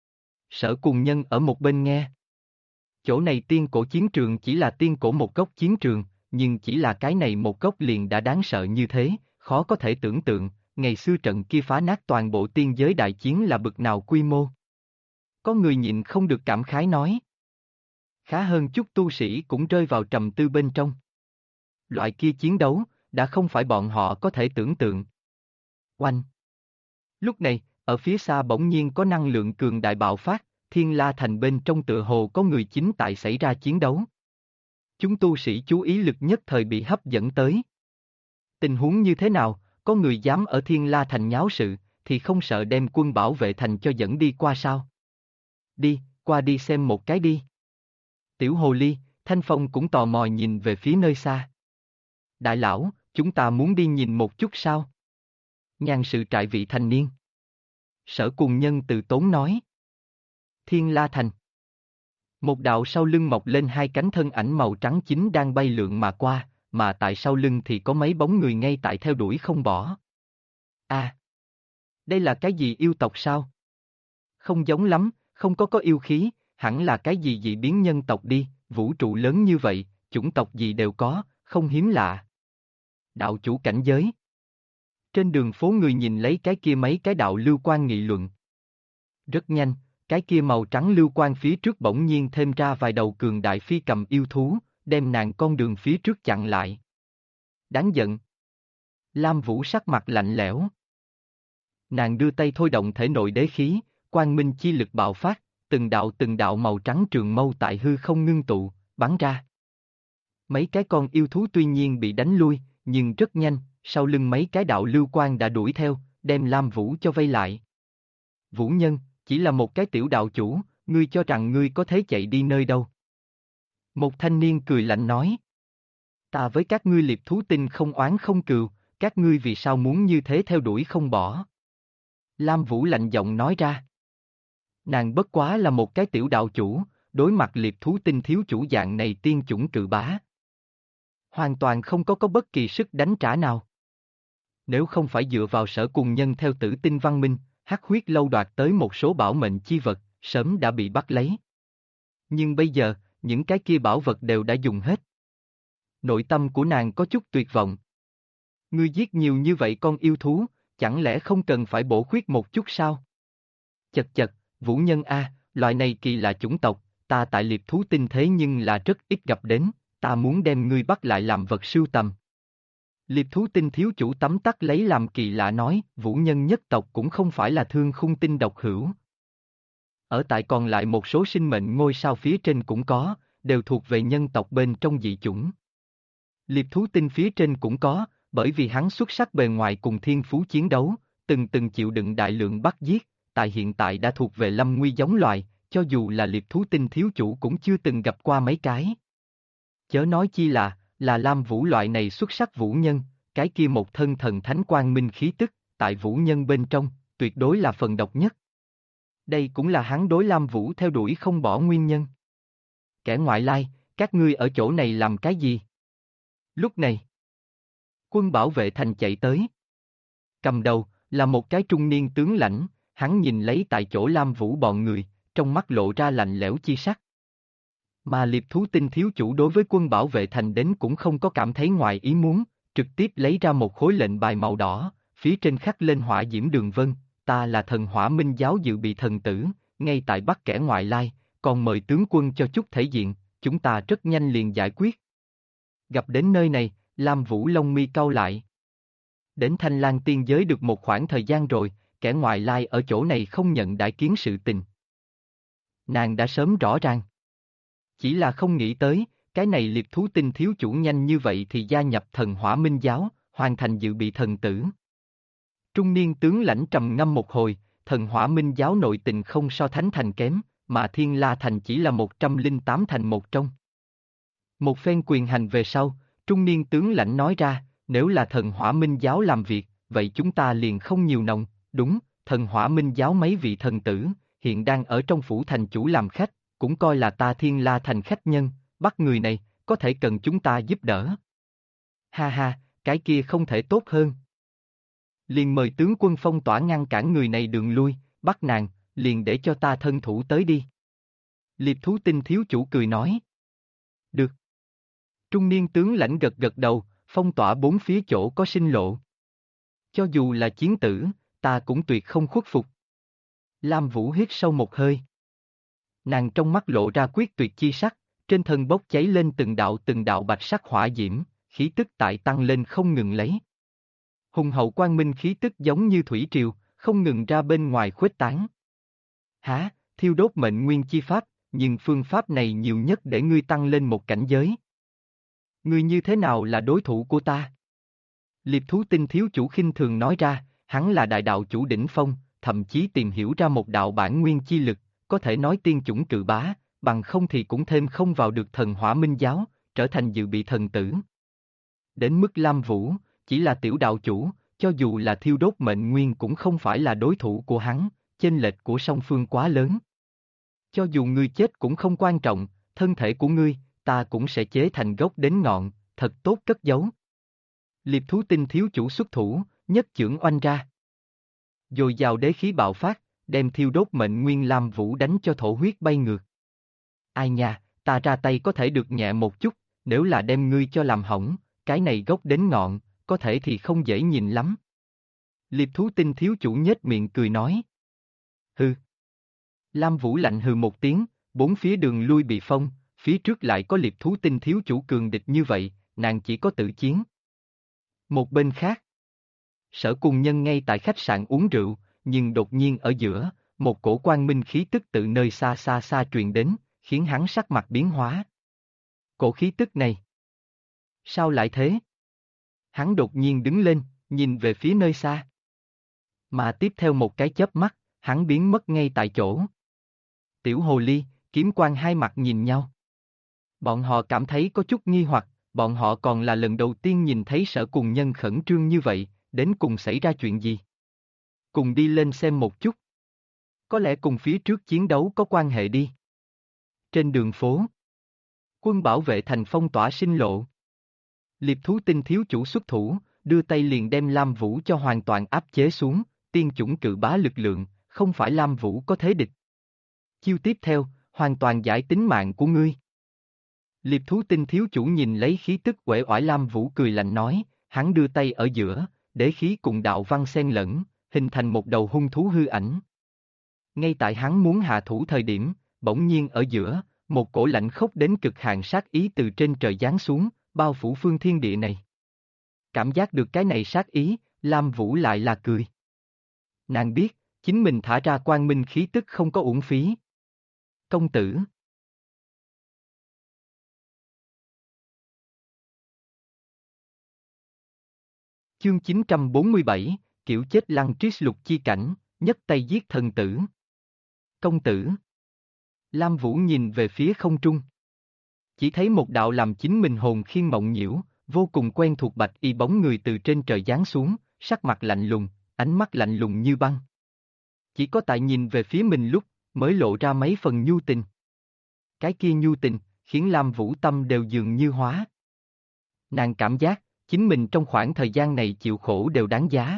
Sở cùng nhân ở một bên nghe. Chỗ này tiên cổ chiến trường chỉ là tiên cổ một góc chiến trường, nhưng chỉ là cái này một góc liền đã đáng sợ như thế, khó có thể tưởng tượng, ngày xưa trận kia phá nát toàn bộ tiên giới đại chiến là bực nào quy mô. Có người nhịn không được cảm khái nói. Khá hơn chút tu sĩ cũng rơi vào trầm tư bên trong. Loại kia chiến đấu, đã không phải bọn họ có thể tưởng tượng. Oanh! Lúc này, ở phía xa bỗng nhiên có năng lượng cường đại bạo phát, Thiên La Thành bên trong tựa hồ có người chính tại xảy ra chiến đấu. Chúng tu sĩ chú ý lực nhất thời bị hấp dẫn tới. Tình huống như thế nào, có người dám ở Thiên La Thành nháo sự, thì không sợ đem quân bảo vệ thành cho dẫn đi qua sao? Đi, qua đi xem một cái đi. Tiểu Hồ Ly, Thanh Phong cũng tò mò nhìn về phía nơi xa. Đại lão, chúng ta muốn đi nhìn một chút sao? Nhan sự trại vị thanh niên. Sở cùng nhân từ tốn nói. Thiên La Thành. Một đạo sau lưng mọc lên hai cánh thân ảnh màu trắng chính đang bay lượn mà qua, mà tại sau lưng thì có mấy bóng người ngay tại theo đuổi không bỏ. À! Đây là cái gì yêu tộc sao? Không giống lắm, không có yêu khí, hẳn là cái gì dị biến nhân tộc đi, vũ trụ lớn như vậy, chủng tộc gì đều có, không hiếm lạ. Đạo chủ cảnh giới. Trên đường phố người nhìn lấy cái kia mấy cái đạo lưu quan nghị luận. Rất nhanh, cái kia màu trắng lưu quan phía trước bỗng nhiên thêm ra vài đầu cường đại phi cầm yêu thú, đem nàng con đường phía trước chặn lại. Đáng giận. Lam Vũ sắc mặt lạnh lẽo. Nàng đưa tay thôi động thể nội đế khí, quang minh chi lực bạo phát, từng đạo màu trắng trường mâu tại hư không ngưng tụ, bắn ra. Mấy cái con yêu thú tuy nhiên bị đánh lui, nhưng rất nhanh, sau lưng mấy cái đạo lưu quang đã đuổi theo, đem Lam Vũ cho vây lại. Vũ Nhân, chỉ là một cái tiểu đạo chủ, ngươi cho rằng ngươi có thể chạy đi nơi đâu? Một thanh niên cười lạnh nói. Ta với các ngươi liệp thú tinh không oán không cừu, các ngươi vì sao muốn như thế theo đuổi không bỏ? Lam Vũ lạnh giọng nói ra. Nàng bất quá là một cái tiểu đạo chủ, đối mặt liệp thú tinh thiếu chủ dạng này tiên chủng cự bá. Hoàn toàn không có bất kỳ sức đánh trả nào. Nếu không phải dựa vào sở cùng nhân theo tử tinh văn minh, hắc huyết lâu đoạt tới một số bảo mệnh chi vật, sớm đã bị bắt lấy. Nhưng bây giờ, những cái kia bảo vật đều đã dùng hết. Nội tâm của nàng có chút tuyệt vọng. Ngươi giết nhiều như vậy con yêu thú, chẳng lẽ không cần phải bổ khuyết một chút sao? Chật chật, Vũ Nhân A, loại này kỳ lạ chủng tộc, ta tại liệp thú tinh thế nhưng là rất ít gặp đến, ta muốn đem ngươi bắt lại làm vật sưu tầm. Liệp thú tinh thiếu chủ tấm tắc lấy làm kỳ lạ nói, Vũ Nhân nhất tộc cũng không phải là thương khung tinh độc hữu. Ở tại còn lại một số sinh mệnh ngôi sao phía trên cũng có, đều thuộc về nhân tộc bên trong dị chủng. Liệp thú tinh phía trên cũng có, bởi vì hắn xuất sắc bề ngoài cùng thiên phú chiến đấu, từng chịu đựng đại lượng bắt giết, tại hiện tại đã thuộc về lâm nguy giống loài, cho dù là liệp thú tinh thiếu chủ cũng chưa từng gặp qua mấy cái. Chớ nói chi là, Là Lam Vũ loại này xuất sắc vũ nhân, cái kia một thân thần thánh quang minh khí tức, tại vũ nhân bên trong, tuyệt đối là phần độc nhất. Đây cũng là hắn đối Lam Vũ theo đuổi không bỏ nguyên nhân. Kẻ ngoại lai, các ngươi ở chỗ này làm cái gì? Lúc này, quân bảo vệ thành chạy tới. Cầm đầu, là một cái trung niên tướng lãnh, hắn nhìn lấy tại chỗ Lam Vũ bọn người, trong mắt lộ ra lạnh lẽo chi sắc. Mà Liệp Thú Tinh thiếu chủ đối với quân bảo vệ thành đến cũng không có cảm thấy ngoài ý muốn, trực tiếp lấy ra một khối lệnh bài màu đỏ, phía trên khắc lên hỏa diễm đường vân, ta là thần hỏa minh giáo dự bị thần tử, ngay tại bắt kẻ ngoại lai, còn mời tướng quân cho chút thể diện, chúng ta rất nhanh liền giải quyết. Gặp đến nơi này, Lam Vũ lông mi cau lại. Đến Thanh Lang tiên giới được một khoảng thời gian rồi, kẻ ngoại lai ở chỗ này không nhận đại kiến sự tình. Nàng đã sớm rõ ràng. Chỉ là không nghĩ tới, cái này Liệp Thú Tinh thiếu chủ nhanh như vậy thì gia nhập thần hỏa minh giáo, hoàn thành dự bị thần tử. Trung niên tướng lãnh trầm ngâm một hồi, thần hỏa minh giáo nội tình không so Thánh Thành kém, mà Thiên La Thành chỉ là 108 thành một trong. Một phen quyền hành về sau, trung niên tướng lãnh nói ra, nếu là thần hỏa minh giáo làm việc, vậy chúng ta liền không nhiều nồng, đúng, thần hỏa minh giáo mấy vị thần tử, hiện đang ở trong phủ thành chủ làm khách, cũng coi là ta Thiên La Thành khách nhân, bắt người này, có thể cần chúng ta giúp đỡ. Ha ha, cái kia không thể tốt hơn. Liền mời tướng quân phong tỏa ngăn cản người này đường lui, bắt nàng, liền để cho ta thân thủ tới đi. Liệp Thú Tinh thiếu chủ cười nói. Được. Trung niên tướng lãnh gật gật đầu, phong tỏa bốn phía chỗ có sinh lộ. Cho dù là chiến tử, ta cũng tuyệt không khuất phục. Lam Vũ hít sâu một hơi. Nàng trong mắt lộ ra quyết tuyệt chi sắc, trên thân bốc cháy lên từng đạo bạch sắc hỏa diễm, khí tức tại tăng lên không ngừng lấy. Hùng hậu quang minh khí tức giống như thủy triều, không ngừng ra bên ngoài khuếch tán. Hả, thiêu đốt mệnh nguyên chi pháp, nhưng phương pháp này nhiều nhất để ngươi tăng lên một cảnh giới. Ngươi như thế nào là đối thủ của ta? Liệp Thú Tinh thiếu chủ khinh thường nói ra, hắn là đại đạo chủ đỉnh phong, thậm chí tìm hiểu ra một đạo bản nguyên chi lực, có thể nói tiên chủng cự bá, bằng không thì cũng thêm không vào được thần hỏa minh giáo, trở thành dự bị thần tử. Đến mức Lam Vũ, chỉ là tiểu đạo chủ, cho dù là thiêu đốt mệnh nguyên cũng không phải là đối thủ của hắn, chênh lệch của song phương quá lớn. Cho dù ngươi chết cũng không quan trọng, thân thể của ngươi, ta cũng sẽ chế thành gốc đến ngọn, thật tốt cất giấu. Liệp Thú Tinh thiếu chủ xuất thủ, nhất chưởng oanh ra. Dồi dào đế khí bạo phát, đem thiêu đốt mệnh nguyên Lam Vũ đánh cho thổ huyết bay ngược. Ai nha, ta ra tay có thể được nhẹ một chút, nếu là đem ngươi cho làm hỏng, cái này gốc đến ngọn, có thể thì không dễ nhìn lắm. Liệp Thú Tinh thiếu chủ nhếch miệng cười nói. Hừ. Lam Vũ lạnh hừ một tiếng, bốn phía đường lui bị phong, phía trước lại có Liệp Thú Tinh thiếu chủ cường địch như vậy, nàng chỉ có tự chiến. Một bên khác, Sở Cùng Nhân ngay tại khách sạn uống rượu, nhưng đột nhiên ở giữa, một cổ quang minh khí tức từ nơi xa xa xa truyền đến, khiến hắn sắc mặt biến hóa. Cổ khí tức này, sao lại thế? Hắn đột nhiên đứng lên, nhìn về phía nơi xa. Mà tiếp theo một cái chớp mắt, hắn biến mất ngay tại chỗ. Tiểu Hồ Ly, Kiếm Quang hai mặt nhìn nhau. Bọn họ cảm thấy có chút nghi hoặc, bọn họ còn là lần đầu tiên nhìn thấy Sở Cùng Nhân khẩn trương như vậy, đến cùng xảy ra chuyện gì? Cùng đi lên xem một chút. Có lẽ cùng phía trước chiến đấu có quan hệ đi. Trên đường phố, quân bảo vệ thành phong tỏa sinh lộ. Liệp Thú Tinh thiếu chủ xuất thủ, đưa tay liền đem Lam Vũ cho hoàn toàn áp chế xuống, tiên chủng cự bá lực lượng, không phải Lam Vũ có thế địch. Chiêu tiếp theo, hoàn toàn giải tính mạng của ngươi. Liệp Thú Tinh thiếu chủ nhìn lấy khí tức uể oải Lam Vũ cười lạnh nói, hắn đưa tay ở giữa, đế khí cùng đạo văn xen lẫn, hình thành một đầu hung thú hư ảnh. Ngay tại hắn muốn hạ thủ thời điểm, bỗng nhiên ở giữa, một cổ lạnh khốc đến cực hạn sát ý từ trên trời giáng xuống, bao phủ phương thiên địa này. Cảm giác được cái này sát ý, Lam Vũ lại là cười. Nàng biết, chính mình thả ra quang minh khí tức không có uổng phí. Công tử. Chương 947, kiểu chết lăng trít lục chi cảnh, nhất tay giết thần tử. Công tử. Lam Vũ nhìn về phía không trung. Chỉ thấy một đạo làm chính mình hồn khiên mộng nhiễu, vô cùng quen thuộc bạch y bóng người từ trên trời giáng xuống, sắc mặt lạnh lùng, ánh mắt lạnh lùng như băng. Chỉ có tại nhìn về phía mình lúc, mới lộ ra mấy phần nhu tình. Cái kia nhu tình, khiến Lam Vũ tâm đều dường như hóa. Nàng cảm giác, chính mình trong khoảng thời gian này chịu khổ đều đáng giá.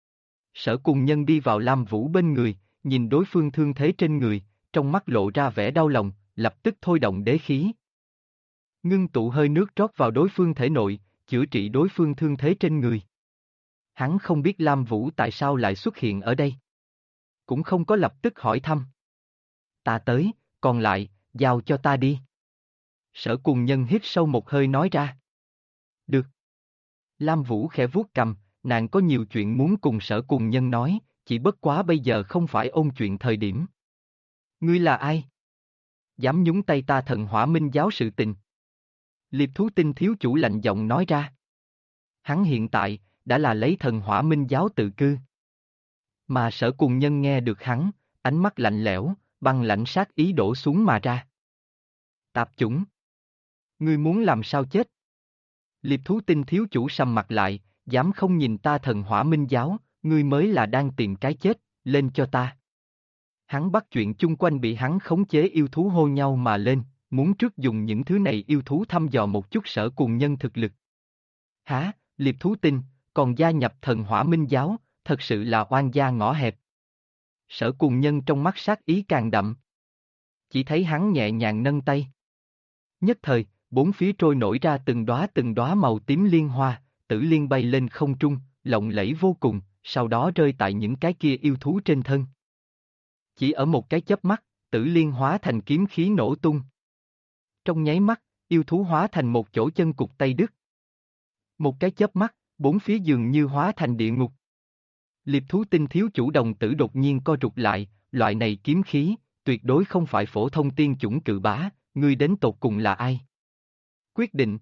Sở Cùng Nhân đi vào Lam Vũ bên người, nhìn đối phương thương thế trên người, trong mắt lộ ra vẻ đau lòng, lập tức thôi động đế khí. Ngưng tụ hơi nước rót vào đối phương thể nội, chữa trị đối phương thương thế trên người. Hắn không biết Lam Vũ tại sao lại xuất hiện ở đây. Cũng không có lập tức hỏi thăm. Ta tới, còn lại, giao cho ta đi. Sở Cùng Nhân hít sâu một hơi nói ra. Được. Lam Vũ khẽ vuốt cằm, nàng có nhiều chuyện muốn cùng Sở Cùng Nhân nói, chỉ bất quá bây giờ không phải ôn chuyện thời điểm. Ngươi là ai? Dám nhúng tay ta Thần Hỏa Minh giáo sự tình. Liệp Thú Tinh thiếu chủ lạnh giọng nói ra. Hắn hiện tại, đã là lấy Thần Hỏa Minh giáo tự cư. Mà Sở Cùng Nhân nghe được hắn, ánh mắt lạnh lẽo, băng lãnh sát ý đổ xuống mà ra. Tạp chủng. Ngươi muốn làm sao chết? Liệp Thú Tinh thiếu chủ sầm mặt lại, dám không nhìn ta Thần Hỏa Minh giáo, ngươi mới là đang tìm cái chết, lên cho ta. Hắn bắt chuyện chung quanh bị hắn khống chế yêu thú hô nhau mà lên, muốn trước dùng những thứ này yêu thú thăm dò một chút Sở Cùng Nhân thực lực. Hả, Liệp Thú Tinh, còn gia nhập Thần Hỏa Minh giáo, thật sự là oan gia ngõ hẹp. Sở Cùng Nhân trong mắt sát ý càng đậm. Chỉ thấy hắn nhẹ nhàng nâng tay. Nhất thời, bốn phía trôi nổi ra từng đóa màu tím liên hoa, tử liên bay lên không trung, lộng lẫy vô cùng, sau đó rơi tại những cái kia yêu thú trên thân. Chỉ ở một cái chớp mắt, tử liên hóa thành kiếm khí nổ tung. Trong nháy mắt, yêu thú hóa thành một chỗ chân cục tay đứt. Một cái chớp mắt, bốn phía dường như hóa thành địa ngục. Liệp Thú Tinh thiếu chủ đồng tử đột nhiên co rụt lại, loại này kiếm khí, tuyệt đối không phải phổ thông tiên chủng cự bá, ngươi đến tột cùng là ai? Quyết định.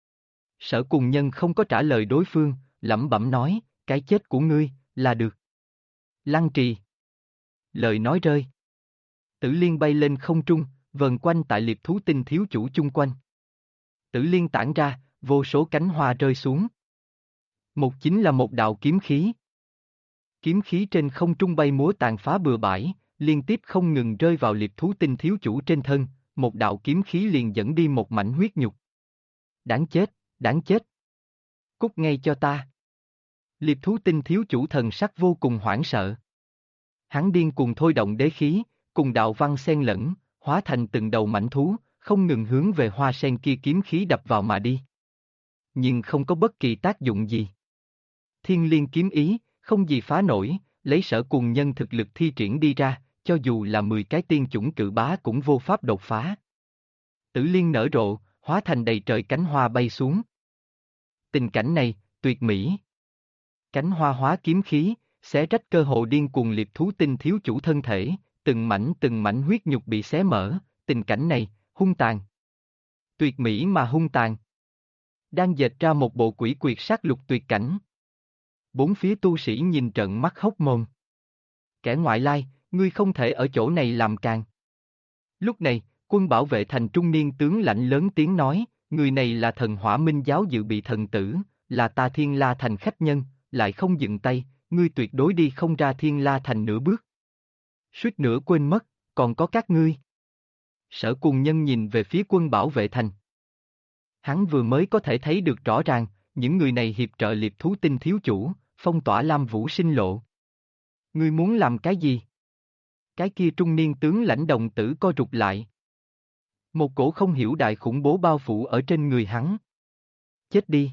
Sở Cùng Nhân không có trả lời đối phương, lẩm bẩm nói, cái chết của ngươi, là được. Lăng trì. Lời nói rơi. Tử liên bay lên không trung, vần quanh tại Liệp Thú Tinh thiếu chủ chung quanh. Tử liên tản ra, vô số cánh hoa rơi xuống. Một chính là một đạo kiếm khí. Kiếm khí trên không trung bay múa tàn phá bừa bãi, liên tiếp không ngừng rơi vào Liệp Thú Tinh thiếu chủ trên thân, một đạo kiếm khí liền dẫn đi một mảnh huyết nhục. Đáng chết, đáng chết. Cút ngay cho ta. Liệp Thú Tinh thiếu chủ thần sắc vô cùng hoảng sợ. Hắn điên cuồng thôi động đế khí, cùng đạo văn xen lẫn, hóa thành từng đầu mảnh thú, không ngừng hướng về hoa sen kia kiếm khí đập vào mà đi. Nhưng không có bất kỳ tác dụng gì. Thiên liên kiếm ý, không gì phá nổi, lấy Sở Cùng Nhân thực lực thi triển đi ra, cho dù là 10 cái tiên chủng cự bá cũng vô pháp đột phá. Tử liên nở rộ, hóa thành đầy trời cánh hoa bay xuống. Tình cảnh này, tuyệt mỹ. Cánh hoa hóa kiếm khí, xé rách cơ hồ điên cuồng Liệp Thú Tinh thiếu chủ thân thể, từng mảnh huyết nhục bị xé mở, tình cảnh này, hung tàn. Tuyệt mỹ mà hung tàn. Đang dệt ra một bộ quỷ quyệt sát lục tuyệt cảnh. Bốn phía tu sĩ nhìn trợn mắt hốc mồm. Kẻ ngoại lai, ngươi không thể ở chỗ này làm càng. Lúc này, quân bảo vệ thành trung niên tướng lãnh lớn tiếng nói, người này là Thần Hỏa Minh giáo dự bị thần tử, là ta Thiên La Thành khách nhân, lại không dừng tay, ngươi tuyệt đối đi không ra Thiên La Thành nửa bước. Suýt nữa quên mất, còn có các ngươi. Sở Cùng Nhân nhìn về phía quân bảo vệ thành. Hắn vừa mới có thể thấy được rõ ràng, những người này hiệp trợ Liệp Thú Tinh thiếu chủ, phong tỏa Lam Vũ sinh lộ. Ngươi muốn làm cái gì? Cái kia trung niên tướng lãnh đồng tử co rụt lại. Một cổ không hiểu đại khủng bố bao phủ ở trên người hắn. Chết đi.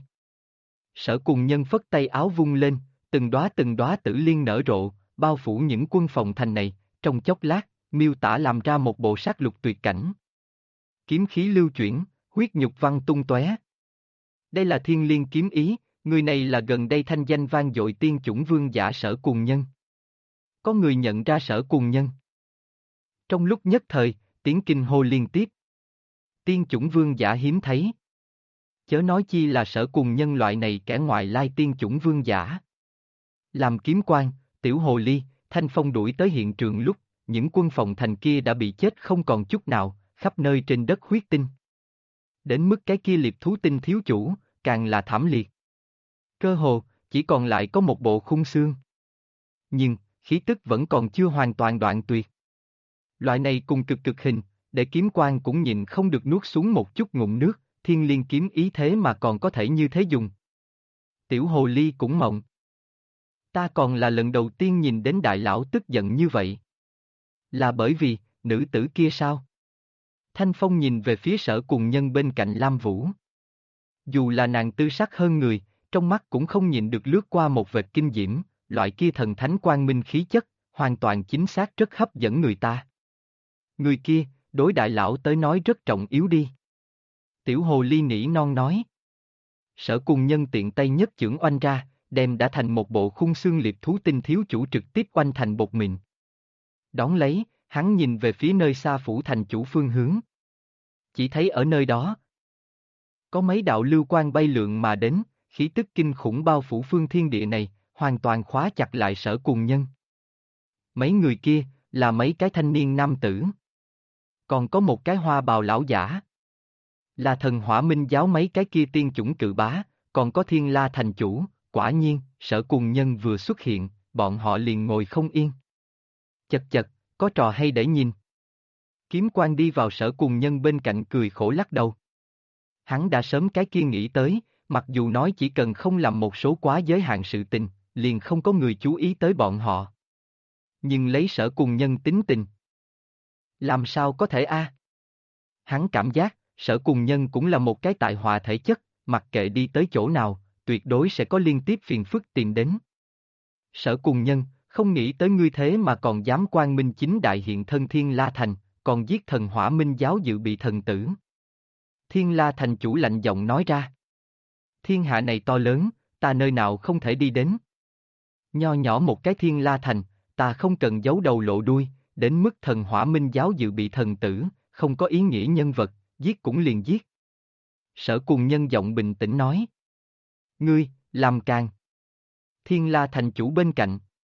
Sở Cùng Nhân phất tay áo vung lên, từng đóa tử liên nở rộ, bao phủ những quân phòng thành này, trong chốc lát, miêu tả làm ra một bộ sát lục tuyệt cảnh. Kiếm khí lưu chuyển, huyết nhục văng tung tóe. Đây là thiên liên kiếm ý, người này là gần đây thanh danh vang dội tiên chủng vương giả Sở Cùng Nhân. Có người nhận ra Sở Cùng Nhân. Trong lúc nhất thời, tiếng kinh hô liên tiếp. Tiên chủng vương giả hiếm thấy. Chớ nói chi là Sở Cùng Nhân loại này kẻ ngoại lai tiên chủng vương giả. Làm kiếm quan, tiểu hồ ly, Thanh Phong đuổi tới hiện trường lúc, những quân phòng thành kia đã bị chết không còn chút nào, khắp nơi trên đất huyết tinh. Đến mức cái kia liệp thú tinh thiếu chủ, càng là thảm liệt. Cơ hồ, chỉ còn lại có một bộ khung xương. Nhưng, khí tức vẫn còn chưa hoàn toàn đoạn tuyệt. Loại này cùng cực cực hình, để kiếm quan cũng nhịn không được nuốt xuống một chút ngụm nước, thiên liên kiếm ý thế mà còn có thể như thế dùng. Tiểu hồ ly cũng mộng. Ta còn là lần đầu tiên nhìn đến đại lão tức giận như vậy. Là bởi vì, nữ tử kia sao? Thanh Phong nhìn về phía Sở Cùng Nhân bên cạnh Lam Vũ. Dù là nàng tư sắc hơn người, trong mắt cũng không nhìn được lướt qua một vệt kinh diễm, loại kia thần thánh quang minh khí chất, hoàn toàn chính xác rất hấp dẫn người ta. Người kia, đối đại lão tới nói rất trọng yếu đi. Tiểu hồ ly nỉ non nói. Sở Cùng Nhân tiện tay nhất chưởng oanh ra, đem đã thành một bộ khung xương liệp thú tinh thiếu chủ trực tiếp oanh thành bột mịn. Đón lấy, hắn nhìn về phía nơi xa phủ thành chủ phương hướng. Chỉ thấy ở nơi đó, có mấy đạo lưu quang bay lượn mà đến, khí tức kinh khủng bao phủ phương thiên địa này, hoàn toàn khóa chặt lại Sở Cùng Nhân. Mấy người kia, là mấy cái thanh niên nam tử. Còn có một cái hoa bào lão giả. Là thần hỏa minh giáo mấy cái kia tiên chủng cự bá, còn có Thiên La thành chủ, quả nhiên, Sở Cùng Nhân vừa xuất hiện, bọn họ liền ngồi không yên. Chật chật, có trò hay để nhìn. Kiếm quan đi vào Sở Cùng Nhân bên cạnh cười khổ lắc đầu. Hắn đã sớm cái kia nghĩ tới, mặc dù nói chỉ cần không làm một số quá giới hạn sự tình, liền không có người chú ý tới bọn họ. Nhưng lấy Sở Cùng Nhân tính tình, làm sao có thể a? Hắn cảm giác, Sở Cùng Nhân cũng là một cái tài họa thể chất, mặc kệ đi tới chỗ nào, tuyệt đối sẽ có liên tiếp phiền phức tìm đến. Sở Cùng Nhân, không nghĩ tới ngươi thế mà còn dám quang minh chính đại hiện thân Thiên La Thành, còn giết thần hỏa minh giáo dự bị thần tử. Thiên La Thành chủ lạnh giọng nói ra. Thiên hạ này to lớn, ta nơi nào không thể đi đến. Nho nhỏ một cái Thiên La Thành, ta không cần giấu đầu lộ đuôi, đến mức thần hỏa minh giáo dự bị thần tử, không có ý nghĩa nhân vật, giết cũng liền giết. Sở Cùng Nhân giọng bình tĩnh nói. Ngươi, làm càng. Thiên La Thành chủ bên cạnh.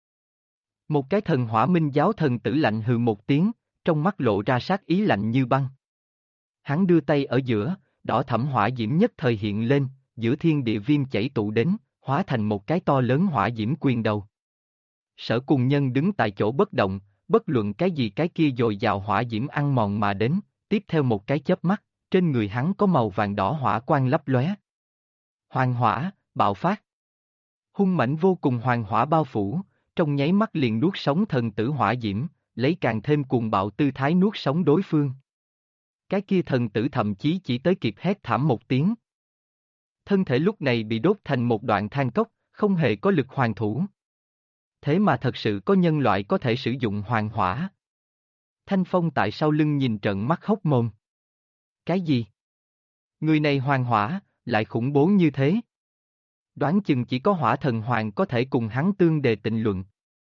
Một cái thần hỏa minh giáo thần tử lạnh hừ một tiếng, trong mắt lộ ra sát ý lạnh như băng. Hắn đưa tay ở giữa, đỏ thẫm hỏa diễm nhất thời hiện lên, giữa thiên địa viêm chảy tụ đến, hóa thành một cái to lớn hỏa diễm quyền đầu. Sở Cùng Nhân đứng tại chỗ bất động, bất luận cái gì cái kia dồi dào hỏa diễm ăn mòn mà đến, tiếp theo một cái chớp mắt, trên người hắn có màu vàng đỏ hỏa quang lấp lóe. Hoàng hỏa, bạo phát. Hung mãnh vô cùng hoàng hỏa bao phủ, trong nháy mắt liền nuốt sống thần tử hỏa diễm, lấy càng thêm cuồng bạo tư thái nuốt sống đối phương. Cái kia thần tử thậm chí chỉ tới kịp hét thảm một tiếng. Thân thể lúc này bị đốt thành một đoạn than cốc, không hề có lực hoàn thủ. Thế mà thật sự có nhân loại có thể sử dụng hoàng hỏa. Thanh Phong tại sau lưng nhìn trợn mắt hốc mồm. Cái gì? Người này hoàng hỏa, lại khủng bố như thế. Đoán chừng chỉ có hỏa thần hoàng có thể cùng hắn tương đề tịnh luận.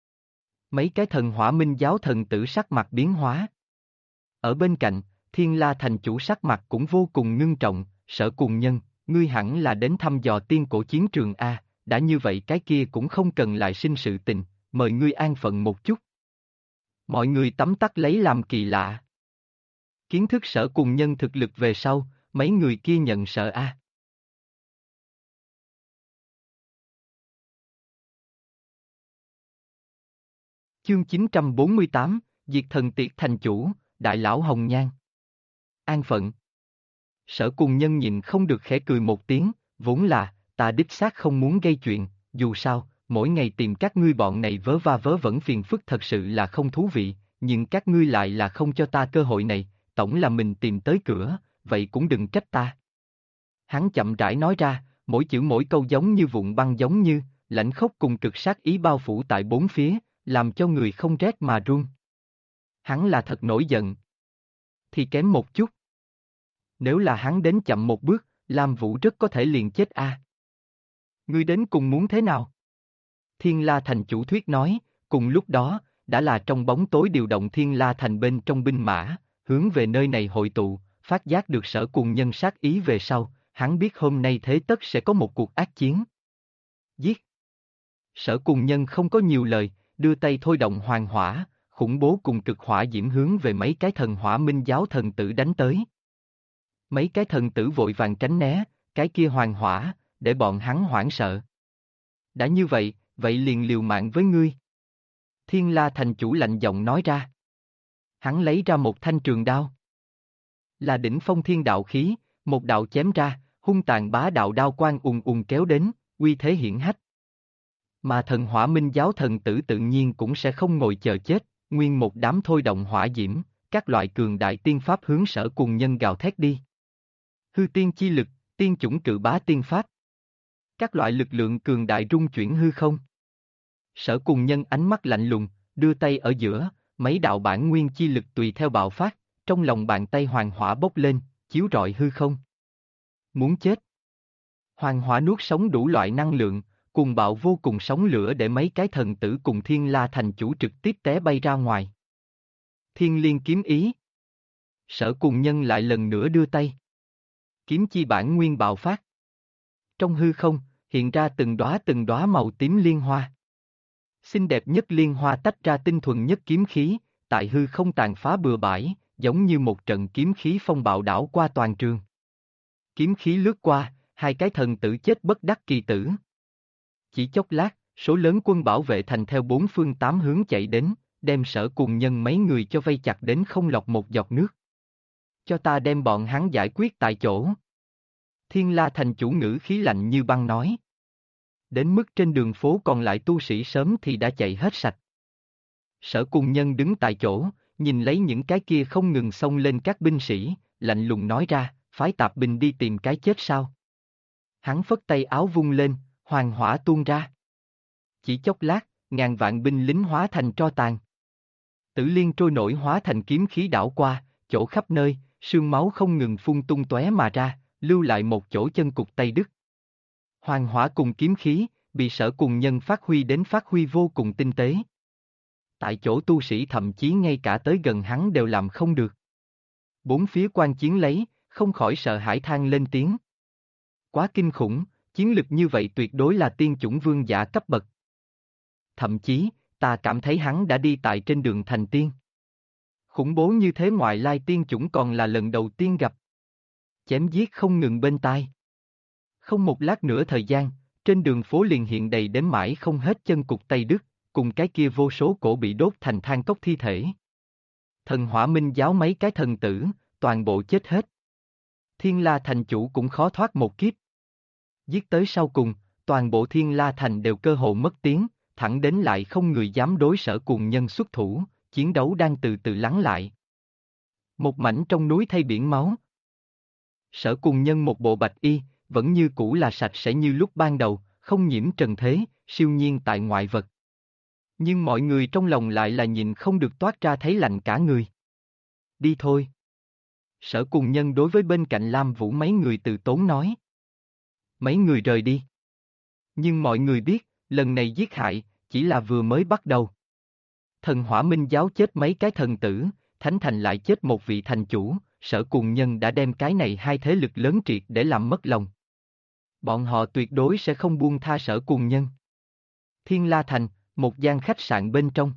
Mấy cái thần hỏa minh giáo thần tử sắc mặt biến hóa. Ở bên cạnh, Thiên La thành chủ sắc mặt cũng vô cùng ngưng trọng, Sở Cùng Nhân, ngươi hẳn là đến thăm dò tiên cổ chiến trường A, đã như vậy cái kia cũng không cần lại sinh sự tình, mời ngươi an phận một chút. Mọi người tấm tắc lấy làm kỳ lạ. Kiến thức Sở Cùng Nhân thực lực về sau, mấy người kia nhận sợ A. Chương 948, Diệt Thần Tiệt thành chủ, Đại lão Hồng Nhan. An phận. Sở Cùng Nhân nhìn không được khẽ cười một tiếng, vốn là, ta đích xác không muốn gây chuyện, dù sao, mỗi ngày tìm các ngươi bọn này vớ va vớ vẩn phiền phức thật sự là không thú vị, nhưng các ngươi lại là không cho ta cơ hội này, tổng là mình tìm tới cửa, vậy cũng đừng trách ta. Hắn chậm rãi nói ra, mỗi chữ mỗi câu giống như vụn băng giống như, lãnh khốc cùng cực sát ý bao phủ tại bốn phía, làm cho người không rét mà run. Hắn là thật nổi giận. Thì kém một chút. Nếu là hắn đến chậm một bước, Lam Vũ rất có thể liền chết a. Ngươi đến cùng muốn thế nào? Thiên La thành chủ thuyết nói, cùng lúc đó, đã là trong bóng tối điều động Thiên La thành bên trong binh mã, hướng về nơi này hội tụ, phát giác được Sở Cùng Nhân sát ý về sau, hắn biết hôm nay thế tất sẽ có một cuộc ác chiến. Giết! Sở Cùng Nhân không có nhiều lời, đưa tay thôi động hoàng hỏa, khủng bố cùng cực hỏa diễm hướng về mấy cái thần hỏa minh giáo thần tử đánh tới. Mấy cái thần tử vội vàng tránh né, cái kia hoàng hỏa, để bọn hắn hoảng sợ. Đã như vậy, vậy liền liều mạng với ngươi. Thiên La thành chủ lạnh giọng nói ra. Hắn lấy ra một thanh trường đao. Là đỉnh phong thiên đạo khí, một đạo chém ra, hung tàn bá đạo đao quang ùn ùn kéo đến, uy thế hiển hách. Mà thần hỏa minh giáo thần tử tự nhiên cũng sẽ không ngồi chờ chết, nguyên một đám thôi động hỏa diễm, các loại cường đại tiên pháp hướng Sở Cùng Nhân gào thét đi. Hư tiên chi lực, tiên chủng cự bá tiên pháp. Các loại lực lượng cường đại rung chuyển hư không. Sở Cùng Nhân ánh mắt lạnh lùng, đưa tay ở giữa, mấy đạo bản nguyên chi lực tùy theo bạo phát, trong lòng bàn tay hoàng hỏa bốc lên, chiếu rọi hư không. Muốn chết. Hoàng hỏa nuốt sống đủ loại năng lượng, cùng bạo vô cùng sóng lửa để mấy cái thần tử cùng Thiên La thành chủ trực tiếp té bay ra ngoài. Thiên Liên kiếm ý. Sở Cùng Nhân lại lần nữa đưa tay. Kiếm chi bản nguyên bạo phát. Trong hư không, hiện ra từng đóa màu tím liên hoa. Xinh đẹp nhất liên hoa tách ra tinh thuần nhất kiếm khí, tại hư không tàn phá bừa bãi, giống như một trận kiếm khí phong bạo đảo qua toàn trường. Kiếm khí lướt qua, hai cái thần tử chết bất đắc kỳ tử. Chỉ chốc lát, số lớn quân bảo vệ thành theo bốn phương tám hướng chạy đến, đem Sở Cùng Nhân mấy người cho vây chặt đến không lọt một giọt nước. Cho ta đem bọn hắn giải quyết tại chỗ. Thiên La thành chủ ngữ khí lạnh như băng nói. Đến mức trên đường phố còn lại tu sĩ sớm thì đã chạy hết sạch. Sở Cùng Nhân đứng tại chỗ, nhìn lấy những cái kia không ngừng xông lên các binh sĩ, lạnh lùng nói ra, phái tạp binh đi tìm cái chết sao. Hắn phất tay áo vung lên, hoàng hỏa tuôn ra. Chỉ chốc lát, ngàn vạn binh lính hóa thành tro tàn. Tử liên trôi nổi hóa thành kiếm khí đảo qua, chỗ khắp nơi, sương máu không ngừng phun tung tóe mà ra, lưu lại một chỗ chân cụt tay đứt. Hoàng hỏa cùng kiếm khí, bị Sở Cùng Nhân phát huy vô cùng tinh tế. Tại chỗ tu sĩ thậm chí ngay cả tới gần hắn đều làm không được. Bốn phía quan chiến lấy, không khỏi sợ hãi than lên tiếng. Quá kinh khủng, chiến lực như vậy tuyệt đối là tiên chủng vương giả cấp bậc. Thậm chí, ta cảm thấy hắn đã đi tại trên đường thành tiên. Khủng bố như thế ngoại lai tiên chủng còn là lần đầu tiên gặp. Chém giết không ngừng bên tai. Không một lát nữa thời gian, trên đường phố liền hiện đầy đến mãi không hết chân cụt tay đứt, cùng cái kia vô số cổ bị đốt thành than cốc thi thể. Thần hỏa minh giáo mấy cái thần tử, toàn bộ chết hết. Thiên La thành chủ cũng khó thoát một kiếp. Giết tới sau cùng, toàn bộ Thiên La thành đều cơ hồ mất tiếng, thẳng đến lại không người dám đối Sở Cùng Nhân xuất thủ, chiến đấu đang từ từ lắng lại. Một mảnh trong núi thay biển máu. Sở Cùng Nhân một bộ bạch y, vẫn như cũ là sạch sẽ như lúc ban đầu, không nhiễm trần thế, siêu nhiên tại ngoại vật. Nhưng mọi người trong lòng lại là nhìn không được toát ra thấy lạnh cả người. Đi thôi. Sở Cùng Nhân đối với bên cạnh Lam Vũ mấy người từ tốn nói. Mấy người rời đi. Nhưng mọi người biết, lần này giết hại, chỉ là vừa mới bắt đầu. Thần hỏa minh giáo chết mấy cái thần tử, Thánh Thành lại chết một vị thành chủ, Sở Cùng Nhân đã đem cái này hai thế lực lớn triệt để làm mất lòng. Bọn họ tuyệt đối sẽ không buông tha Sở Cùng Nhân. Thiên La Thành, một gian khách sạn bên trong.